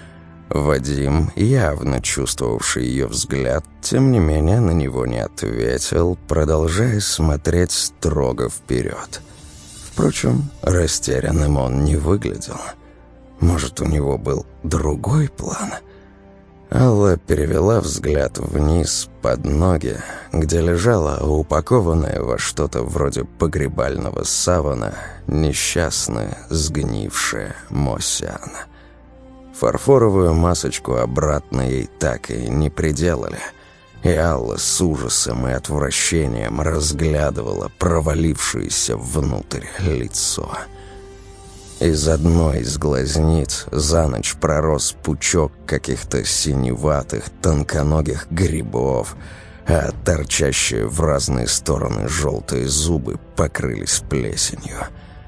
Вадим, явно чувствовавший ее взгляд, тем не менее на него не ответил, продолжая смотреть строго вперед. Впрочем, растерянным он не выглядел. Может, у него был другой план? Алла перевела взгляд вниз, под ноги, где лежала упакованная во что-то вроде погребального савана несчастная, сгнившая Мосяна. Фарфоровую масочку обратно ей так и не приделали, и Алла с ужасом и отвращением разглядывала провалившееся внутрь лицо. Из одной из глазниц за ночь пророс пучок каких-то синеватых, тонконогих грибов, а торчащие в разные стороны желтые зубы покрылись плесенью.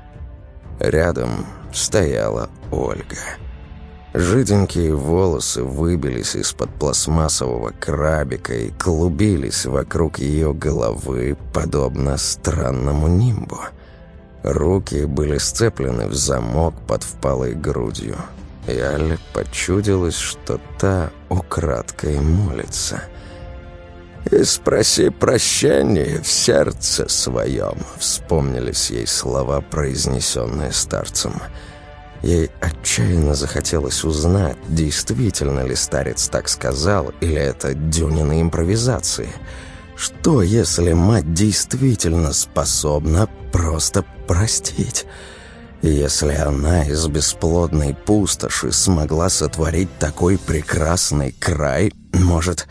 Рядом стояла Ольга. Жиденькие волосы выбились из-под пластмассового крабика и клубились вокруг ее головы, подобно странному нимбу. Руки были сцеплены в замок под впалой грудью, и Алле почудилось, что та украдкой молится. и спроси прощения в сердце своем», — вспомнились ей слова, произнесенные старцем. Ей отчаянно захотелось узнать, действительно ли старец так сказал, или это Дюнины импровизации. Что, если мать действительно способна просто простить? Если она из бесплодной пустоши смогла сотворить такой прекрасный край, может,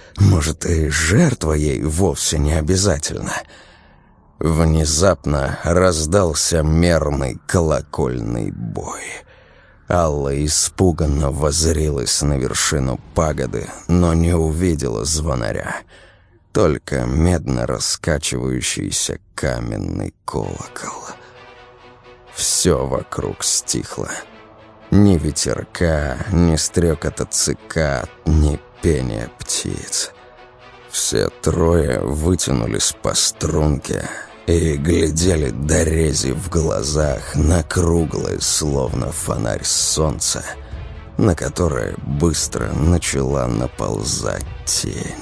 и жертва ей вовсе не обязательна. Внезапно раздался мерный колокольный бой. Алла испуганно воззрилась на вершину пагоды, но не увидела звонаря. Только медно раскачивающийся каменный колокол. Все вокруг стихло. Ни ветерка, ни стрекота цикад, ни пения птиц. Все трое вытянулись по струнке и глядели до рези в глазах на круглое, словно фонарь солнца, на которое быстро начала наползать тень.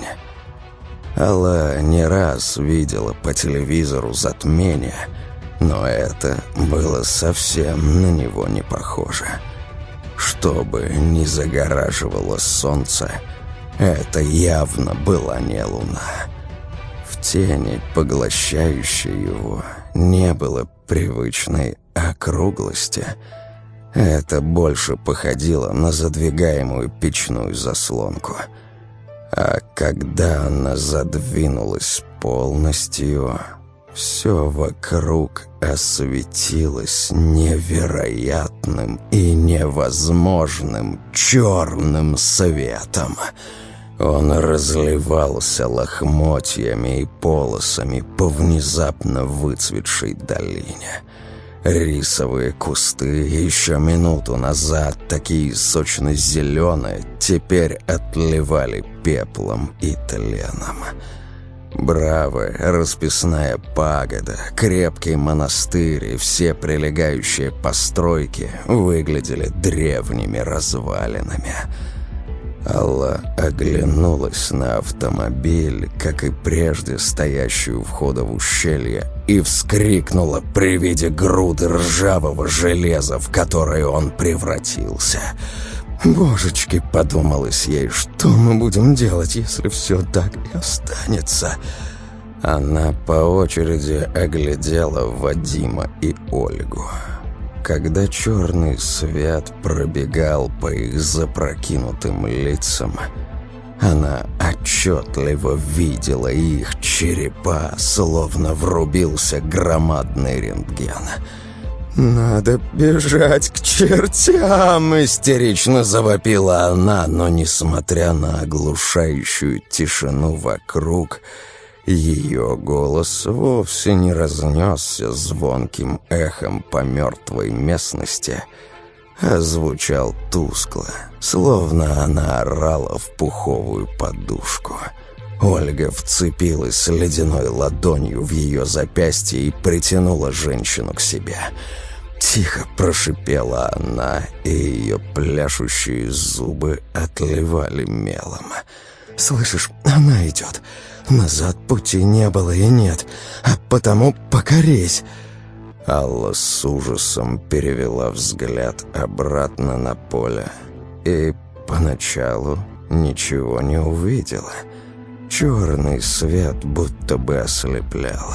Алла не раз видела по телевизору затмение, но это было совсем на него не похоже. Что бы ни загораживало солнце, это явно была не луна. В тени, поглощающей его, не было привычной округлости. Это больше походило на задвигаемую печную заслонку. А когда она задвинулась полностью, все вокруг осветилось невероятным и невозможным черным светом. Он разливался лохмотьями и полосами по внезапно выцветшей долине. Рисовые кусты, еще минуту назад такие сочно-зеленые, теперь отливали пеплом и тленом. Бравая расписная пагода, крепкий монастырь и все прилегающие постройки выглядели древними развалинами. Алла оглянулась на автомобиль, как и прежде стоящий у входа в ущелье, и вскрикнула при виде груды ржавого железа, в которое он превратился. «Божечки», — подумалось ей, — «что мы будем делать, если все так и останется?» Она по очереди оглядела Вадима и Ольгу. Когда черный свет пробегал по их запрокинутым лицам, она отчетливо видела их черепа, словно врубился громадный рентген. «Надо бежать к чертям!» — истерично завопила она, но, несмотря на оглушающую тишину вокруг, ее голос вовсе не разнесся звонким эхом по мертвой местности, а звучал тускло, словно она орала в пуховую подушку. Ольга вцепилась ледяной ладонью в ее запястье и притянула женщину к себе. Тихо прошипела она, и ее пляшущие зубы отливали мелом. «Слышишь, она идет. Назад пути не было и нет, а потому покорись!» Алла с ужасом перевела взгляд обратно на поле и поначалу ничего не увидела. Черный свет будто бы ослеплял.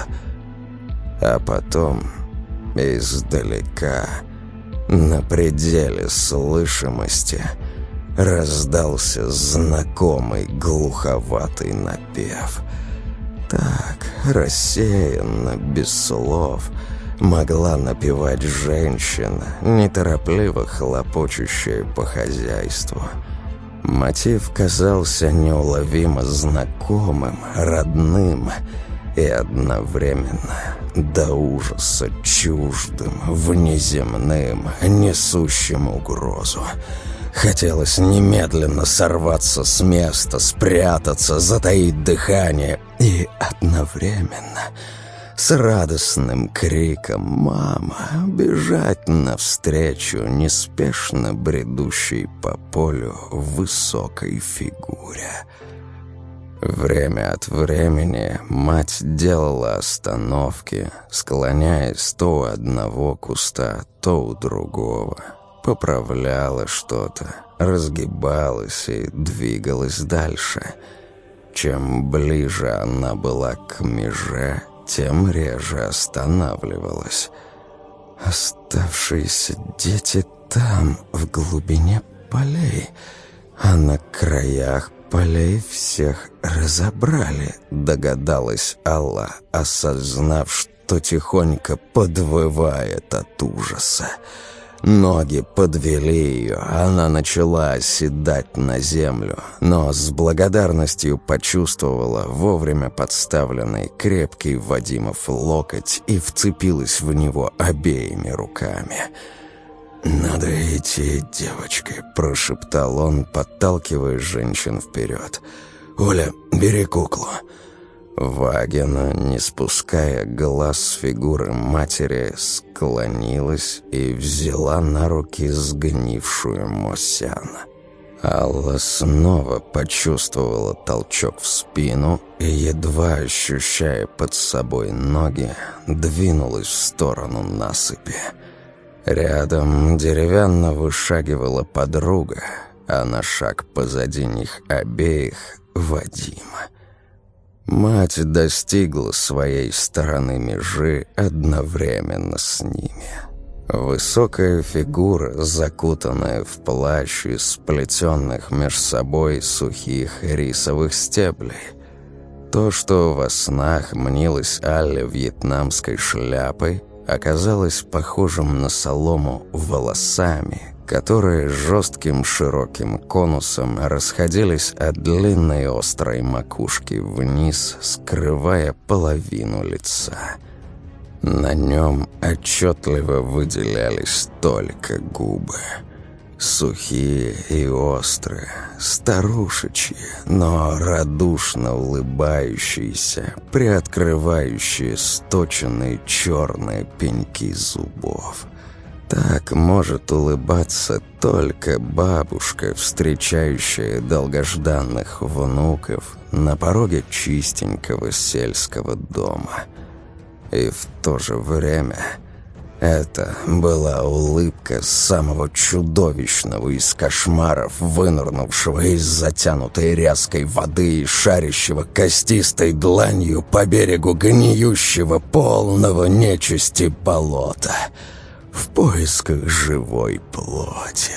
А потом издалека, на пределе слышимости, раздался знакомый глуховатый напев. Так, рассеянно, без слов, могла напевать женщина, неторопливо хлопочущая по хозяйству. Мотив казался неуловимо знакомым, родным и одновременно до ужаса чуждым, внеземным, несущим угрозу. Хотелось немедленно сорваться с места, спрятаться, затаить дыхание и одновременно с радостным криком «Мама!» бежать навстречу неспешно бредущей по полю высокой фигуре. Время от времени мать делала остановки, склоняясь то у одного куста, то у другого. Поправляла что-то, разгибалась и двигалась дальше. Чем ближе она была к меже, тем реже останавливалась. Оставшиеся дети там, в глубине полей, а на краях полей всех разобрали, догадалась Алла, осознав, что тихонько подвывает от ужаса. Ноги подвели ее, она начала оседать на землю, но с благодарностью почувствовала вовремя подставленный крепкий Вадимов локоть и вцепилась в него обеими руками. «Надо идти, девочки», — прошептал он, подталкивая женщин вперед. «Оля, бери куклу». Вагина, не спуская глаз с фигуры матери, склонилась и взяла на руки сгнившую Мосяна. Алла снова почувствовала толчок в спину и, едва ощущая под собой ноги, двинулась в сторону насыпи. Рядом деревянно вышагивала подруга, а на шаг позади них обеих — Вадима. Мать достигла своей стороны межи одновременно с ними. Высокая фигура, закутанная в плащ из сплетенных меж собой сухих рисовых стеблей. То, что во снах мнилось Алле вьетнамской шляпой, оказалось похожим на солому волосами, которые жестким широким конусом расходились от длинной острой макушки вниз, скрывая половину лица. На нем отчетливо выделялись только губы. Сухие и острые, старушечьи, но радушно улыбающиеся, приоткрывающие сточенные черные пеньки зубов. Так может улыбаться только бабушка, встречающая долгожданных внуков на пороге чистенького сельского дома. И в то же время это была улыбка самого чудовищного из кошмаров, вынырнувшего из затянутой ряской воды и шарящего костистой дланью по берегу гниющего, полного нечисти болота, в поисках живой плоти.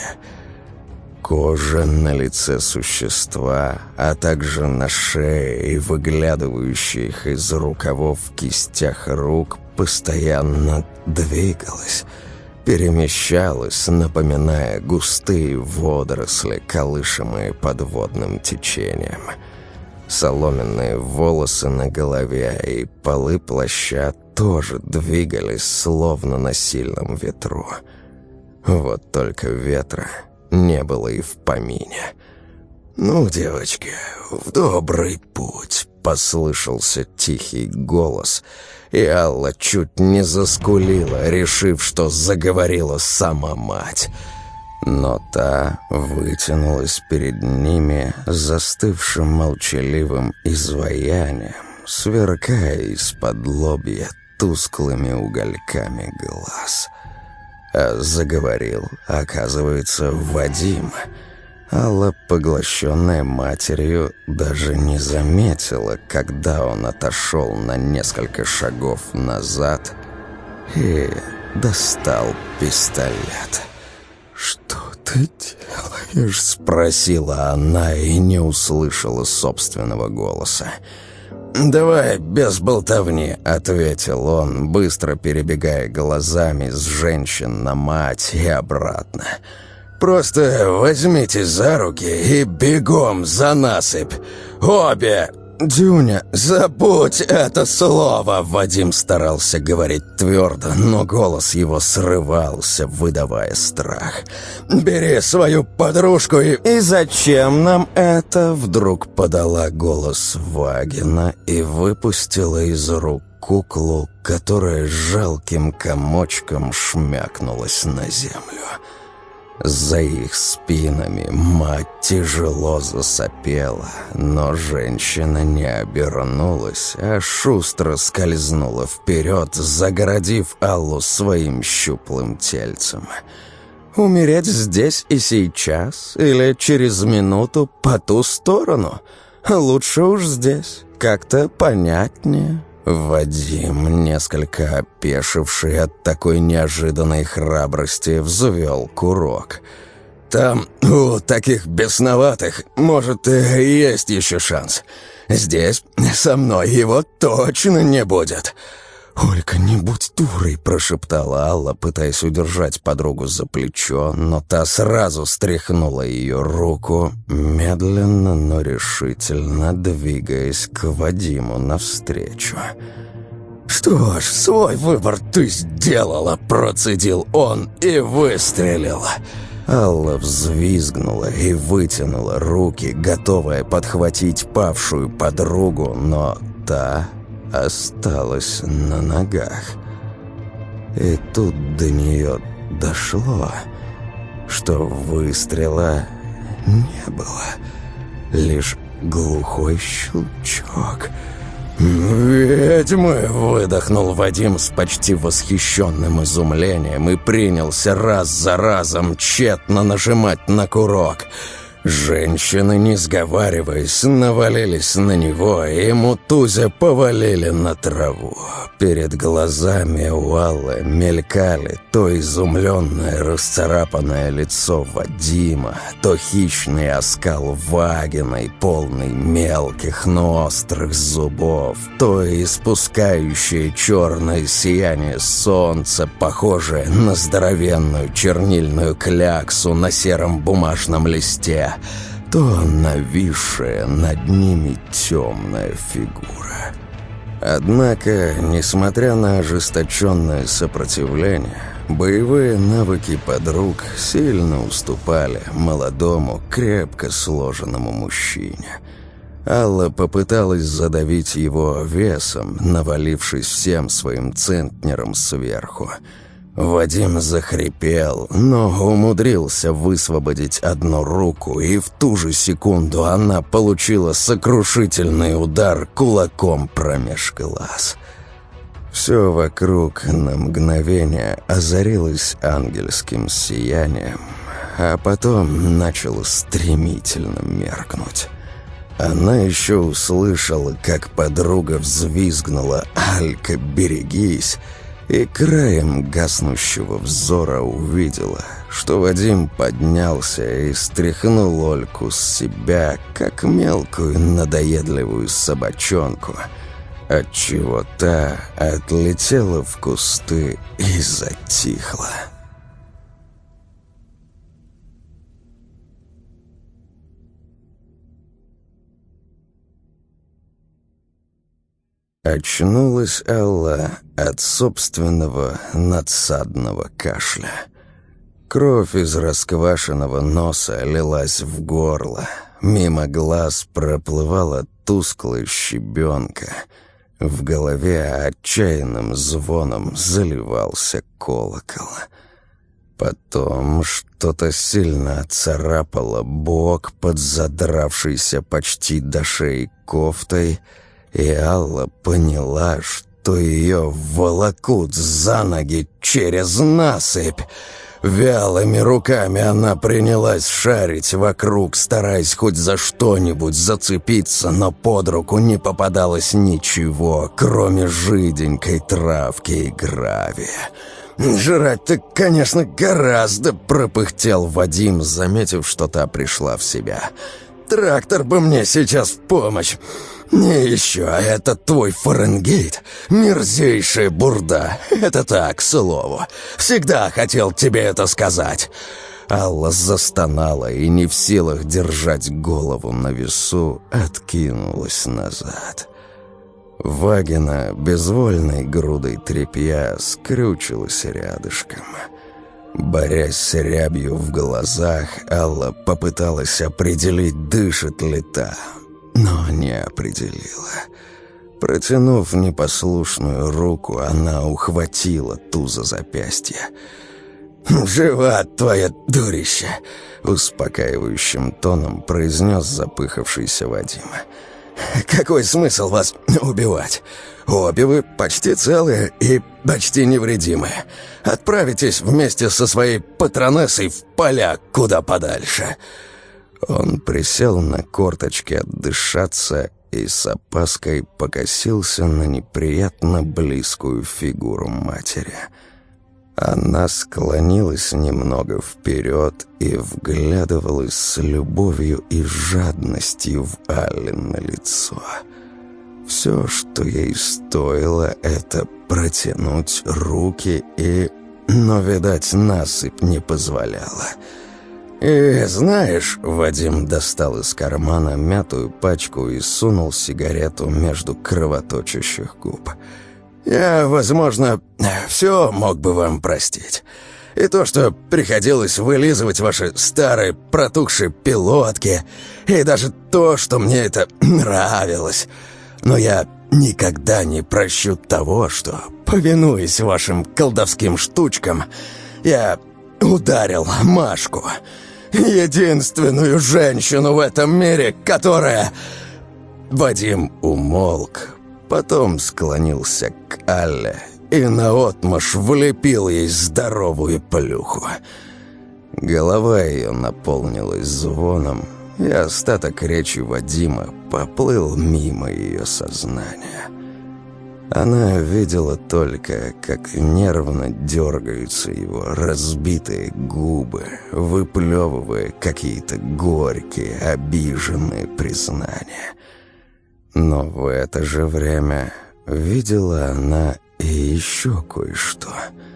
Кожа на лице существа, а также на шее и выглядывающих из рукавов кистях рук постоянно двигалась, перемещалась, напоминая густые водоросли, колышемые подводным течением. Соломенные волосы на голове и полы плаща тоже двигались, словно на сильном ветру. Вот только ветра не было и в помине. «Ну, девочки, в добрый путь», — послышался тихий голос, и Алла чуть не заскулила, решив, что заговорила сама мать. Но та вытянулась перед ними застывшим молчаливым изваянием, сверкая из-под лобья тусклыми угольками глаз. А заговорил, оказывается, Вадим. Алла, поглощенная матерью, даже не заметила, когда он отошел на несколько шагов назад и достал пистолет. «Что ты делаешь?» — спросила она и не услышала собственного голоса. «Давай без болтовни», — ответил он, быстро перебегая глазами с женщин на мать и обратно. «Просто возьмите за руки и бегом за насыпь. Обе!» «Дюня, забудь это слово!» Вадим старался говорить твердо, но голос его срывался, выдавая страх. «Бери свою подружку и...» «И зачем нам это?» Вдруг подала голос Вагина и выпустила из рук куклу, которая жалким комочком шмякнулась на землю. За их спинами мать тяжело засопела, но женщина не обернулась, а шустро скользнула вперед, загородив Аллу своим щуплым тельцем. Умереть здесь и сейчас, или через минуту по ту сторону? Лучше уж здесь, как-то понятнее. Вадим, несколько опешивший от такой неожиданной храбрости, взвел курок. «Там, у таких бесноватых, может, и есть еще шанс. Здесь со мной его точно не будет». «Олька, не будь дурой», — прошептала Алла, пытаясь удержать подругу за плечо, но та сразу стряхнула ее руку, медленно, но решительно двигаясь к Вадиму навстречу. «Что ж, свой выбор ты сделала», — процедил он и выстрелил. Алла взвизгнула и вытянула руки, готовая подхватить павшую подругу, но та осталась на ногах. И тут до нее дошло, что выстрела не было, лишь глухой щелчок. «Ведьмы!» — выдохнул Вадим с почти восхищенным изумлением и принялся раз за разом тщетно нажимать на курок. Женщины, не сговариваясь, навалились на него и, мутузя, повалили на траву. Перед глазами у Аллы мелькали то изумленное расцарапанное лицо Вадима, то хищный оскал Вагиной, полный мелких, но острых зубов, то испускающее черное сияние солнца, похожее на здоровенную чернильную кляксу на сером бумажном листе, то нависшая над ними темная фигура. Однако, несмотря на ожесточенное сопротивление, боевые навыки подруг сильно уступали молодому, крепко сложенному мужчине. Алла попыталась задавить его весом, навалившись всем своим центнером сверху. Вадим захрипел, но умудрился высвободить одну руку, и в ту же секунду она получила сокрушительный удар кулаком промеж глаз. Все вокруг на мгновение озарилось ангельским сиянием, а потом начало стремительно меркнуть. Она еще услышала, как подруга взвизгнула «Алька, берегись!» и краем гаснущего взора увидела, что Вадим поднялся и стряхнул Ольку с себя, как мелкую надоедливую собачонку, отчего та отлетела в кусты и затихла. Очнулась Алла от собственного надсадного кашля. Кровь из расквашенного носа лилась в горло. Мимо глаз проплывала тусклая щебенка. В голове отчаянным звоном заливался колокол. Потом что-то сильно царапало бок под задравшейся почти до шеи кофтой, и Алла поняла, что ее волокут за ноги через насыпь. Вялыми руками она принялась шарить вокруг, стараясь хоть за что-нибудь зацепиться, но под руку не попадалось ничего, кроме жиденькой травки и гравия. «Жрать-то, конечно, гораздо», — пропыхтел Вадим, заметив, что та пришла в себя. «Трактор бы мне сейчас в помощь. Не еще, а это твой Фаренгейт. Мерзейшая бурда. Это так, к слову. Всегда хотел тебе это сказать». Алла застонала и, не в силах держать голову на весу, откинулась назад. Вагина, безвольной грудой тряпья, скрючилась рядышком. Борясь с рябью в глазах, Алла попыталась определить, дышит ли та, но не определила. Протянув непослушную руку, она ухватила ту за запястье. «Жива твоя дурище!» — успокаивающим тоном произнес запыхавшийся Вадим. «Какой смысл вас убивать? Обе вы почти целые и почти невредимые. Отправитесь вместе со своей патронессой в поля куда подальше». Он присел на корточки отдышаться и с опаской покосился на неприятно близкую фигуру матери. Она склонилась немного вперед и вглядывалась с любовью и жадностью в Аллино лицо. Все, что ей стоило, это протянуть руки но, видать, насыпь не позволяла. «И знаешь...» — Вадим достал из кармана мятую пачку и сунул сигарету между кровоточащих губ. «Я, возможно, все мог бы вам простить. И то, что приходилось вылизывать ваши старые протухшие пилотки, и даже то, что мне это нравилось. Но я никогда не прощу того, что, повинуясь вашим колдовским штучкам, я ударил Машку, единственную женщину в этом мире, которая...» Вадим умолк. Потом склонился к Алле и наотмашь влепил ей здоровую плюху. Голова ее наполнилась звоном, и остаток речи Вадима поплыл мимо ее сознания. Она видела только, как нервно дергаются его разбитые губы, выплевывая какие-то горькие, обиженные признания. Но в это же время видела она и еще кое-что.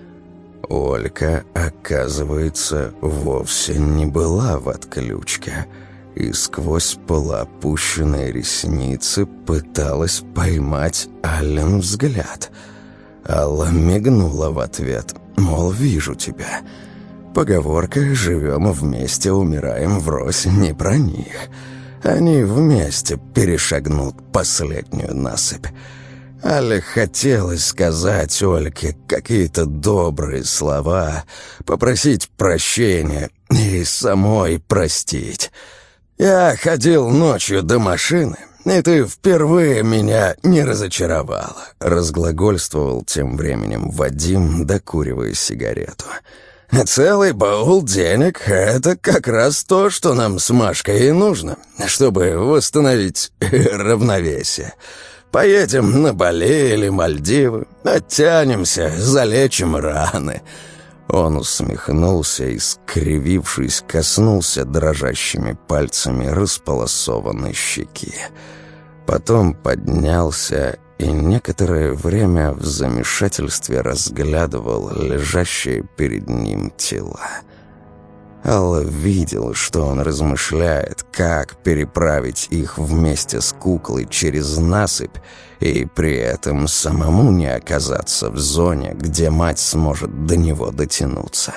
Олька, оказывается, вовсе не была в отключке, и сквозь полуопущенные ресницы пыталась поймать Аллен взгляд. Алла мигнула в ответ, мол, вижу тебя. Поговорка «живем вместе, умираем врозь» не про них. Они вместе перешагнут последнюю насыпь. Але хотелось сказать Ольке какие-то добрые слова, попросить прощения и самой простить. «Я ходил ночью до машины, и ты впервые меня не разочаровала», — разглагольствовал тем временем Вадим, докуривая сигарету. «Целый баул денег — это как раз то, что нам с Машкой и нужно, чтобы восстановить равновесие. Поедем на Бали или Мальдивы, оттянемся, залечим раны». Он усмехнулся и, скривившись, коснулся дрожащими пальцами располосованной щеки. Потом поднялся и некоторое время в замешательстве разглядывал лежащие перед ним тела. Алла видела, что он размышляет, как переправить их вместе с куклой через насыпь и при этом самому не оказаться в зоне, где мать сможет до него дотянуться.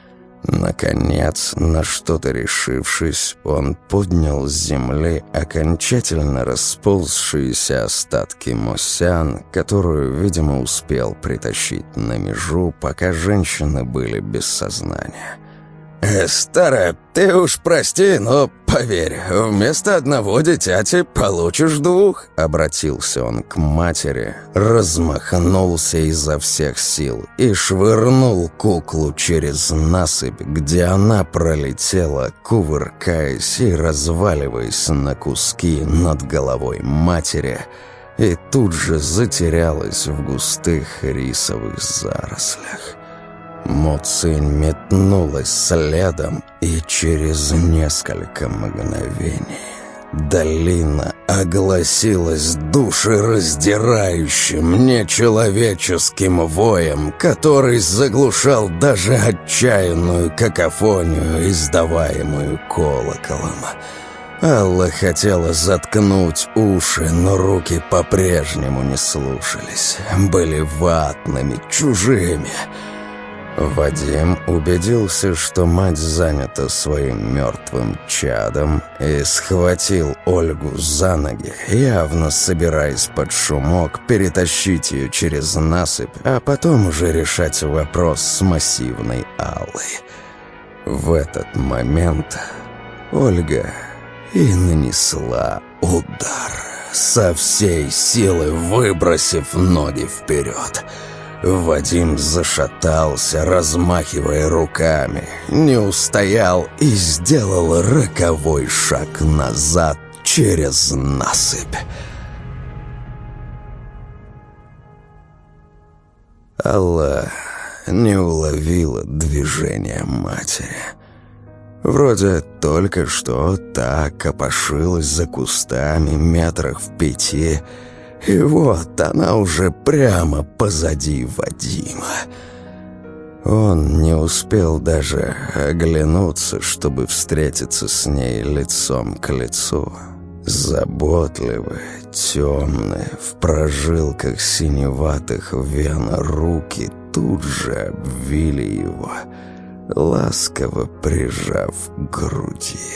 Наконец, на что-то решившись, он поднял с земли окончательно расползшиеся остатки мосян, которую, видимо, успел притащить на межу, пока женщины были без сознания. «Старая, ты уж прости, но поверь, вместо одного дитяти получишь двух», — обратился он к матери, размахнулся изо всех сил и швырнул куклу через насыпь, где она пролетела, кувыркаясь и разваливаясь на куски над головой матери, и тут же затерялась в густых рисовых зарослях. Муцинь метнулась следом, и через несколько мгновений долина огласилась душераздирающим, нечеловеческим воем, который заглушал даже отчаянную какофонию, издаваемую колоколом. Алла хотела заткнуть уши, но руки по-прежнему не слушались, были ватными, чужими. Вадим убедился, что мать занята своим мертвым чадом, и схватил Ольгу за ноги, явно собираясь под шумок перетащить ее через насыпь, а потом уже решать вопрос с массивной Аллой. В этот момент Ольга и нанесла удар, со всей силы выбросив ноги вперед. Вадим зашатался, размахивая руками, не устоял и сделал роковой шаг назад через насыпь. Алла не уловила движения матери. Вроде только что та копошилась за кустами метрах в 5, и вот она уже прямо позади Вадима. Он не успел даже оглянуться, чтобы встретиться с ней лицом к лицу. Заботливые, темные, в прожилках синеватых вен руки тут же обвили его, ласково прижав к груди.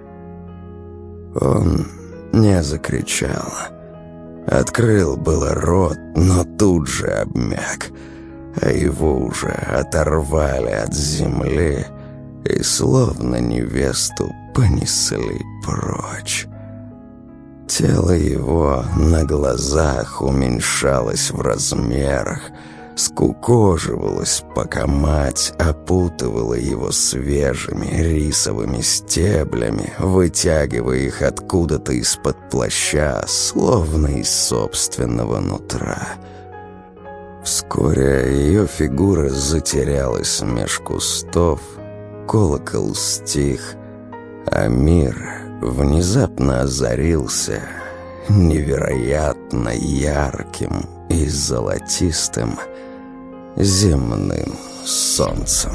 Он не закричал. Открыл было рот, но тут же обмяк, а его уже оторвали от земли и словно невесту понесли прочь. Тело его на глазах уменьшалось в размерах, скукоживалось, пока мать опутывала его свежими рисовыми стеблями, вытягивая их откуда-то из-под плаща, словно из собственного нутра. Вскоре ее фигура затерялась меж кустов, колокол стих, а мир внезапно озарился невероятно ярким и золотистым земным солнцем.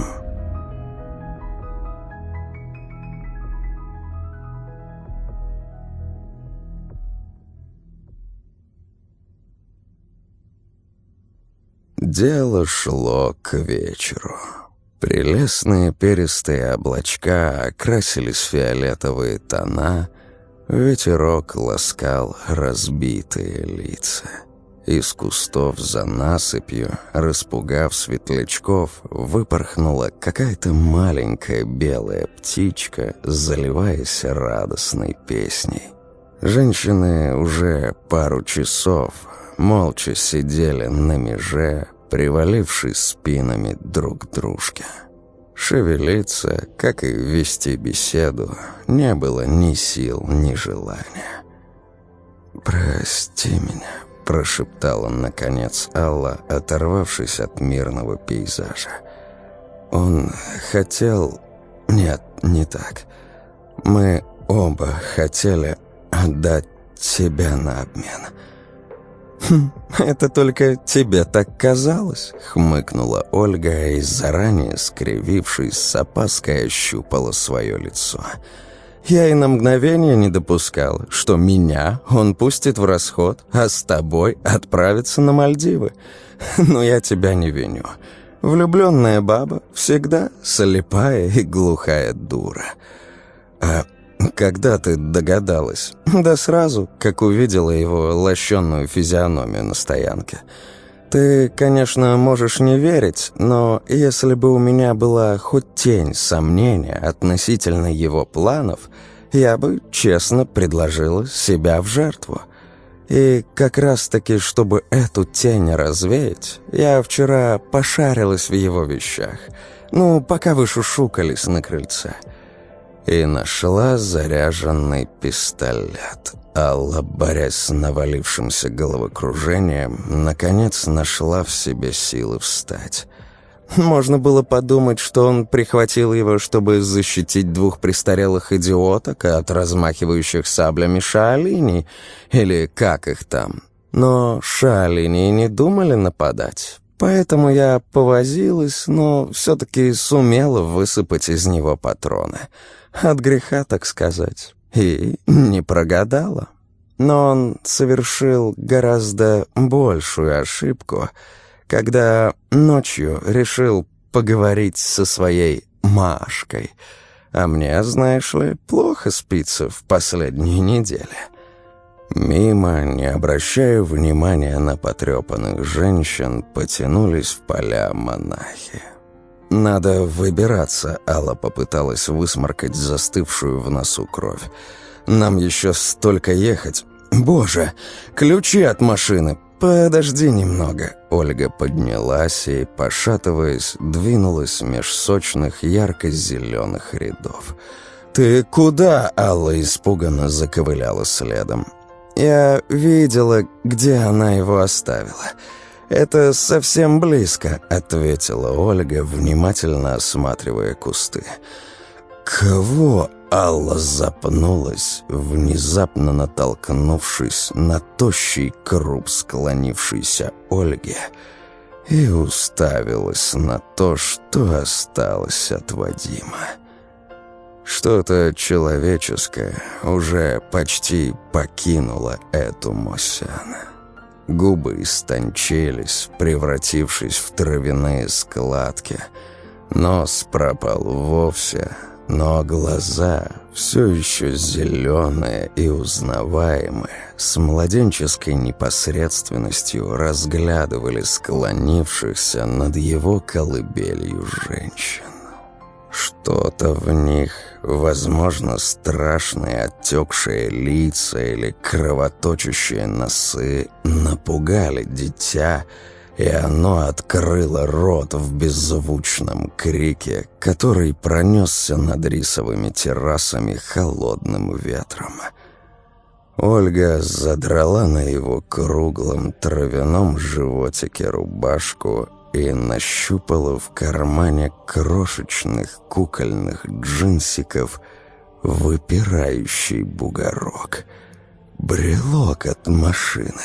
Дело шло к вечеру. Прелестные перистые облачка окрасились в фиолетовые тона, ветерок ласкал разбитые лица. Из кустов за насыпью, распугав светлячков, выпорхнула какая-то маленькая белая птичка, заливаясь радостной песней. Женщины уже пару часов молча сидели на меже, привалившись спинами друг к дружке. Шевелиться, как и вести беседу, не было ни сил, ни желания. «Прости меня», — прошептала наконец Алла, оторвавшись от мирного пейзажа. «Он хотел... Нет, не так. Мы оба хотели отдать тебя на обмен». «Это только тебе так казалось?» — хмыкнула Ольга и, заранее скривившись, с опаской ощупала свое лицо. «Я и на мгновение не допускала, что меня он пустит в расход, а с тобой отправится на Мальдивы. Но я тебя не виню. Влюбленная баба всегда слепая и глухая дура. А когда ты догадалась?» «Да сразу, как увидела его лощеную физиономию на стоянке. Ты, конечно, можешь не верить, но если бы у меня была хоть тень сомнения относительно его планов, я бы честно предложила себя в жертву. И как раз-таки, чтобы эту тень развеять, я вчера пошарилась в его вещах, пока вы шушукались на крыльце». И нашла заряженный пистолет. Алла, борясь с навалившимся головокружением, наконец нашла в себе силы встать. Можно было подумать, что он прихватил его, чтобы защитить 2 престарелых идиоток от размахивающих саблями шаолиней, или как их там. Но шаолини не думали нападать, поэтому я повозилась, но все-таки сумела высыпать из него патроны. От греха, так сказать. И не прогадала. Но он совершил гораздо большую ошибку, когда ночью решил поговорить со своей Машкой. А мне, знаешь ли, плохо спится в последние недели». Мимо, не обращая внимания на потрепанных женщин, потянулись в поля монахи. «Надо выбираться», — Алла попыталась высморкать застывшую в носу кровь. «Нам еще столько ехать. Боже, ключи от машины! Подожди немного». Ольга поднялась и, пошатываясь, двинулась меж сочных ярко-зеленых рядов. «Ты куда?» — Алла испуганно заковыляла следом. «Я видела, где она его оставила. Это совсем близко», — ответила Ольга, внимательно осматривая кусты. «Кого?» — Алла запнулась, внезапно натолкнувшись на тощий круп склонившейся Ольги, и уставилась на то, что осталось от Вадима. Что-то человеческое уже почти покинуло эту Мосяна. Губы истончились, превратившись в травяные складки. Нос пропал вовсе, но глаза, все еще зеленые и узнаваемые, с младенческой непосредственностью разглядывали склонившихся над его колыбелью женщин. Что-то в них, возможно, страшные отекшие лица или кровоточащие носы, напугали дитя, и оно открыло рот в беззвучном крике, который пронесся над рисовыми террасами холодным ветром. Ольга задрала на его круглом травяном животике рубашку и нащупала в кармане крошечных кукольных джинсиков выпирающий бугорок. Брелок от машины.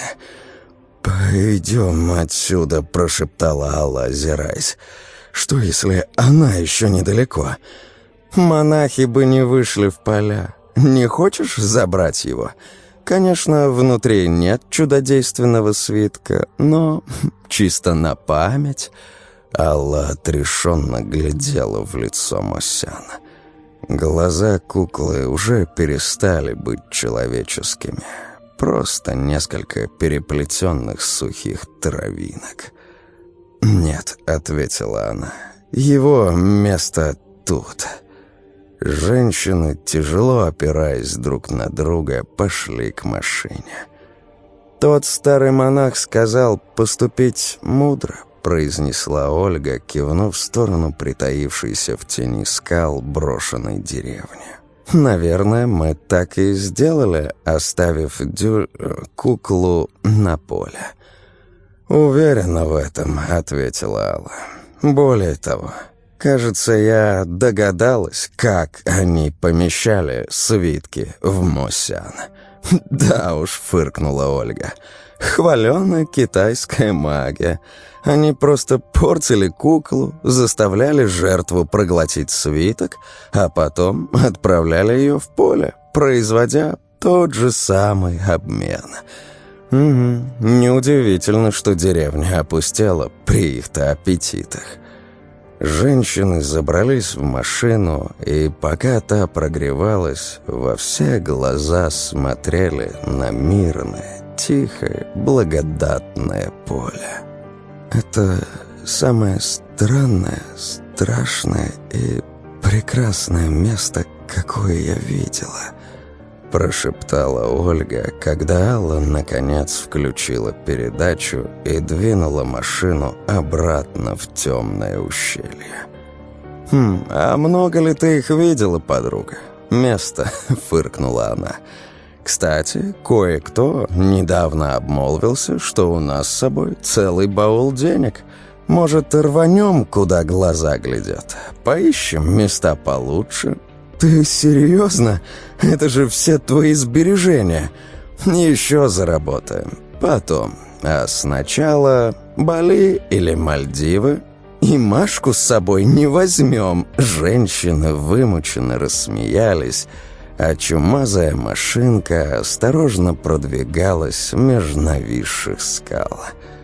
«Пойдем отсюда», — прошептала Алла, озираясь. «Что, если она еще недалеко? Монахи бы не вышли в поля. Не хочешь забрать его? Конечно, внутри нет чудодейственного свитка, но чисто на память». Алла отрешенно глядела в лицо Мосяна. Глаза куклы уже перестали быть человеческими. Просто несколько переплетенных сухих травинок. «Нет», — ответила она, — «его место тут». Женщины, тяжело опираясь друг на друга, пошли к машине. «Тот старый монах сказал поступить мудро», — произнесла Ольга, кивнув в сторону притаившейся в тени скал брошенной деревни. «Наверное, мы так и сделали, оставив куклу на поле». «Уверена в этом», — ответила Алла. «Более того, кажется, я догадалась, как они помещали свитки в Мосян». «Да уж», — фыркнула Ольга, — «хваленая китайская магия. Они просто портили куклу, заставляли жертву проглотить свиток, а потом отправляли ее в поле, производя тот же самый обмен». Неудивительно, что деревня опустела при их-то аппетитах. Женщины забрались в машину, и пока та прогревалась, во все глаза смотрели на мирное, тихое, благодатное поле. «Это самое странное, страшное и прекрасное место, какое я видела», — прошептала Ольга, когда Алла наконец включила передачу и двинула машину обратно в темное ущелье. «А много ли ты их видела, подруга?» «Место», — фыркнула она. «Кстати, кое-кто недавно обмолвился, что у нас с собой целый баул денег. Может, рванем, куда глаза глядят? Поищем места получше». «Ты серьезно? Это же все твои сбережения». «Еще заработаем. Потом. А сначала Бали или Мальдивы. И Машку с собой не возьмем». Женщины вымученно рассмеялись, а чумазая машинка осторожно продвигалась меж нависших скал.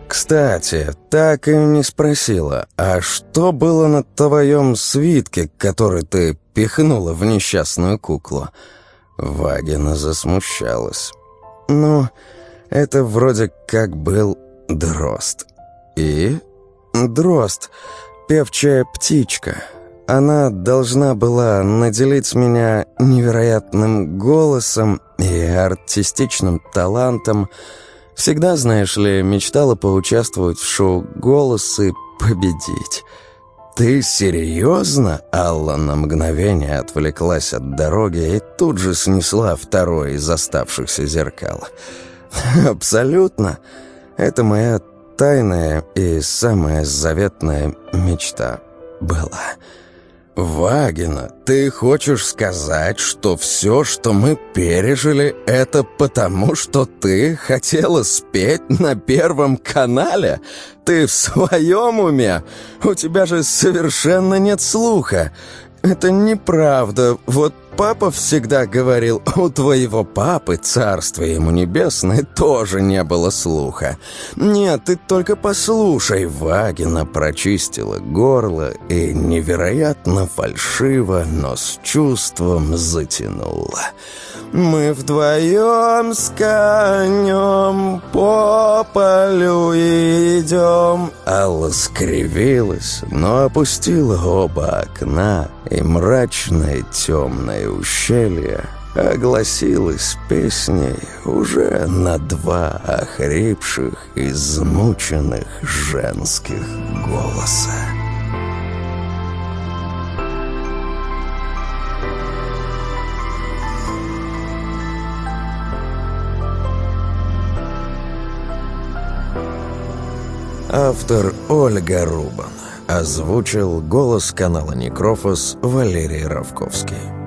Кстати, так и не спросила, а что было на твоем свитке, который ты пихнула в несчастную куклу? Вагина засмущалась. Ну, это вроде как был дрозд. И? Дрозд, певчая птичка. Она должна была наделить меня невероятным голосом и артистичным талантом. Всегда, знаешь ли, мечтала поучаствовать в шоу «Голос» и победить. «Ты серьезно?» Алла на мгновение отвлеклась от дороги и тут же снесла второе из оставшихся зеркал. «Абсолютно. Это моя тайная и самая заветная мечта была». «Вагина, ты хочешь сказать, что все, что мы пережили, это потому, что ты хотела спеть на Первом канале? Ты в своем уме? У тебя же совершенно нет слуха. Это неправда. Вот папа всегда говорил, у твоего папы, царствие ему небесное, тоже не было слуха. Нет, ты только послушай». Вагина прочистила горло и невероятно фальшиво, но с чувством затянула. «Мы вдвоем с конем по полю идем». Алла скривилась, но опустила оба окна, и мрачное темное ущелье огласилось песней уже на 2 охрипших, измученных женских голоса. Автор Ольга Рубан. Озвучил голос канала Некрофос Валерий Равковский.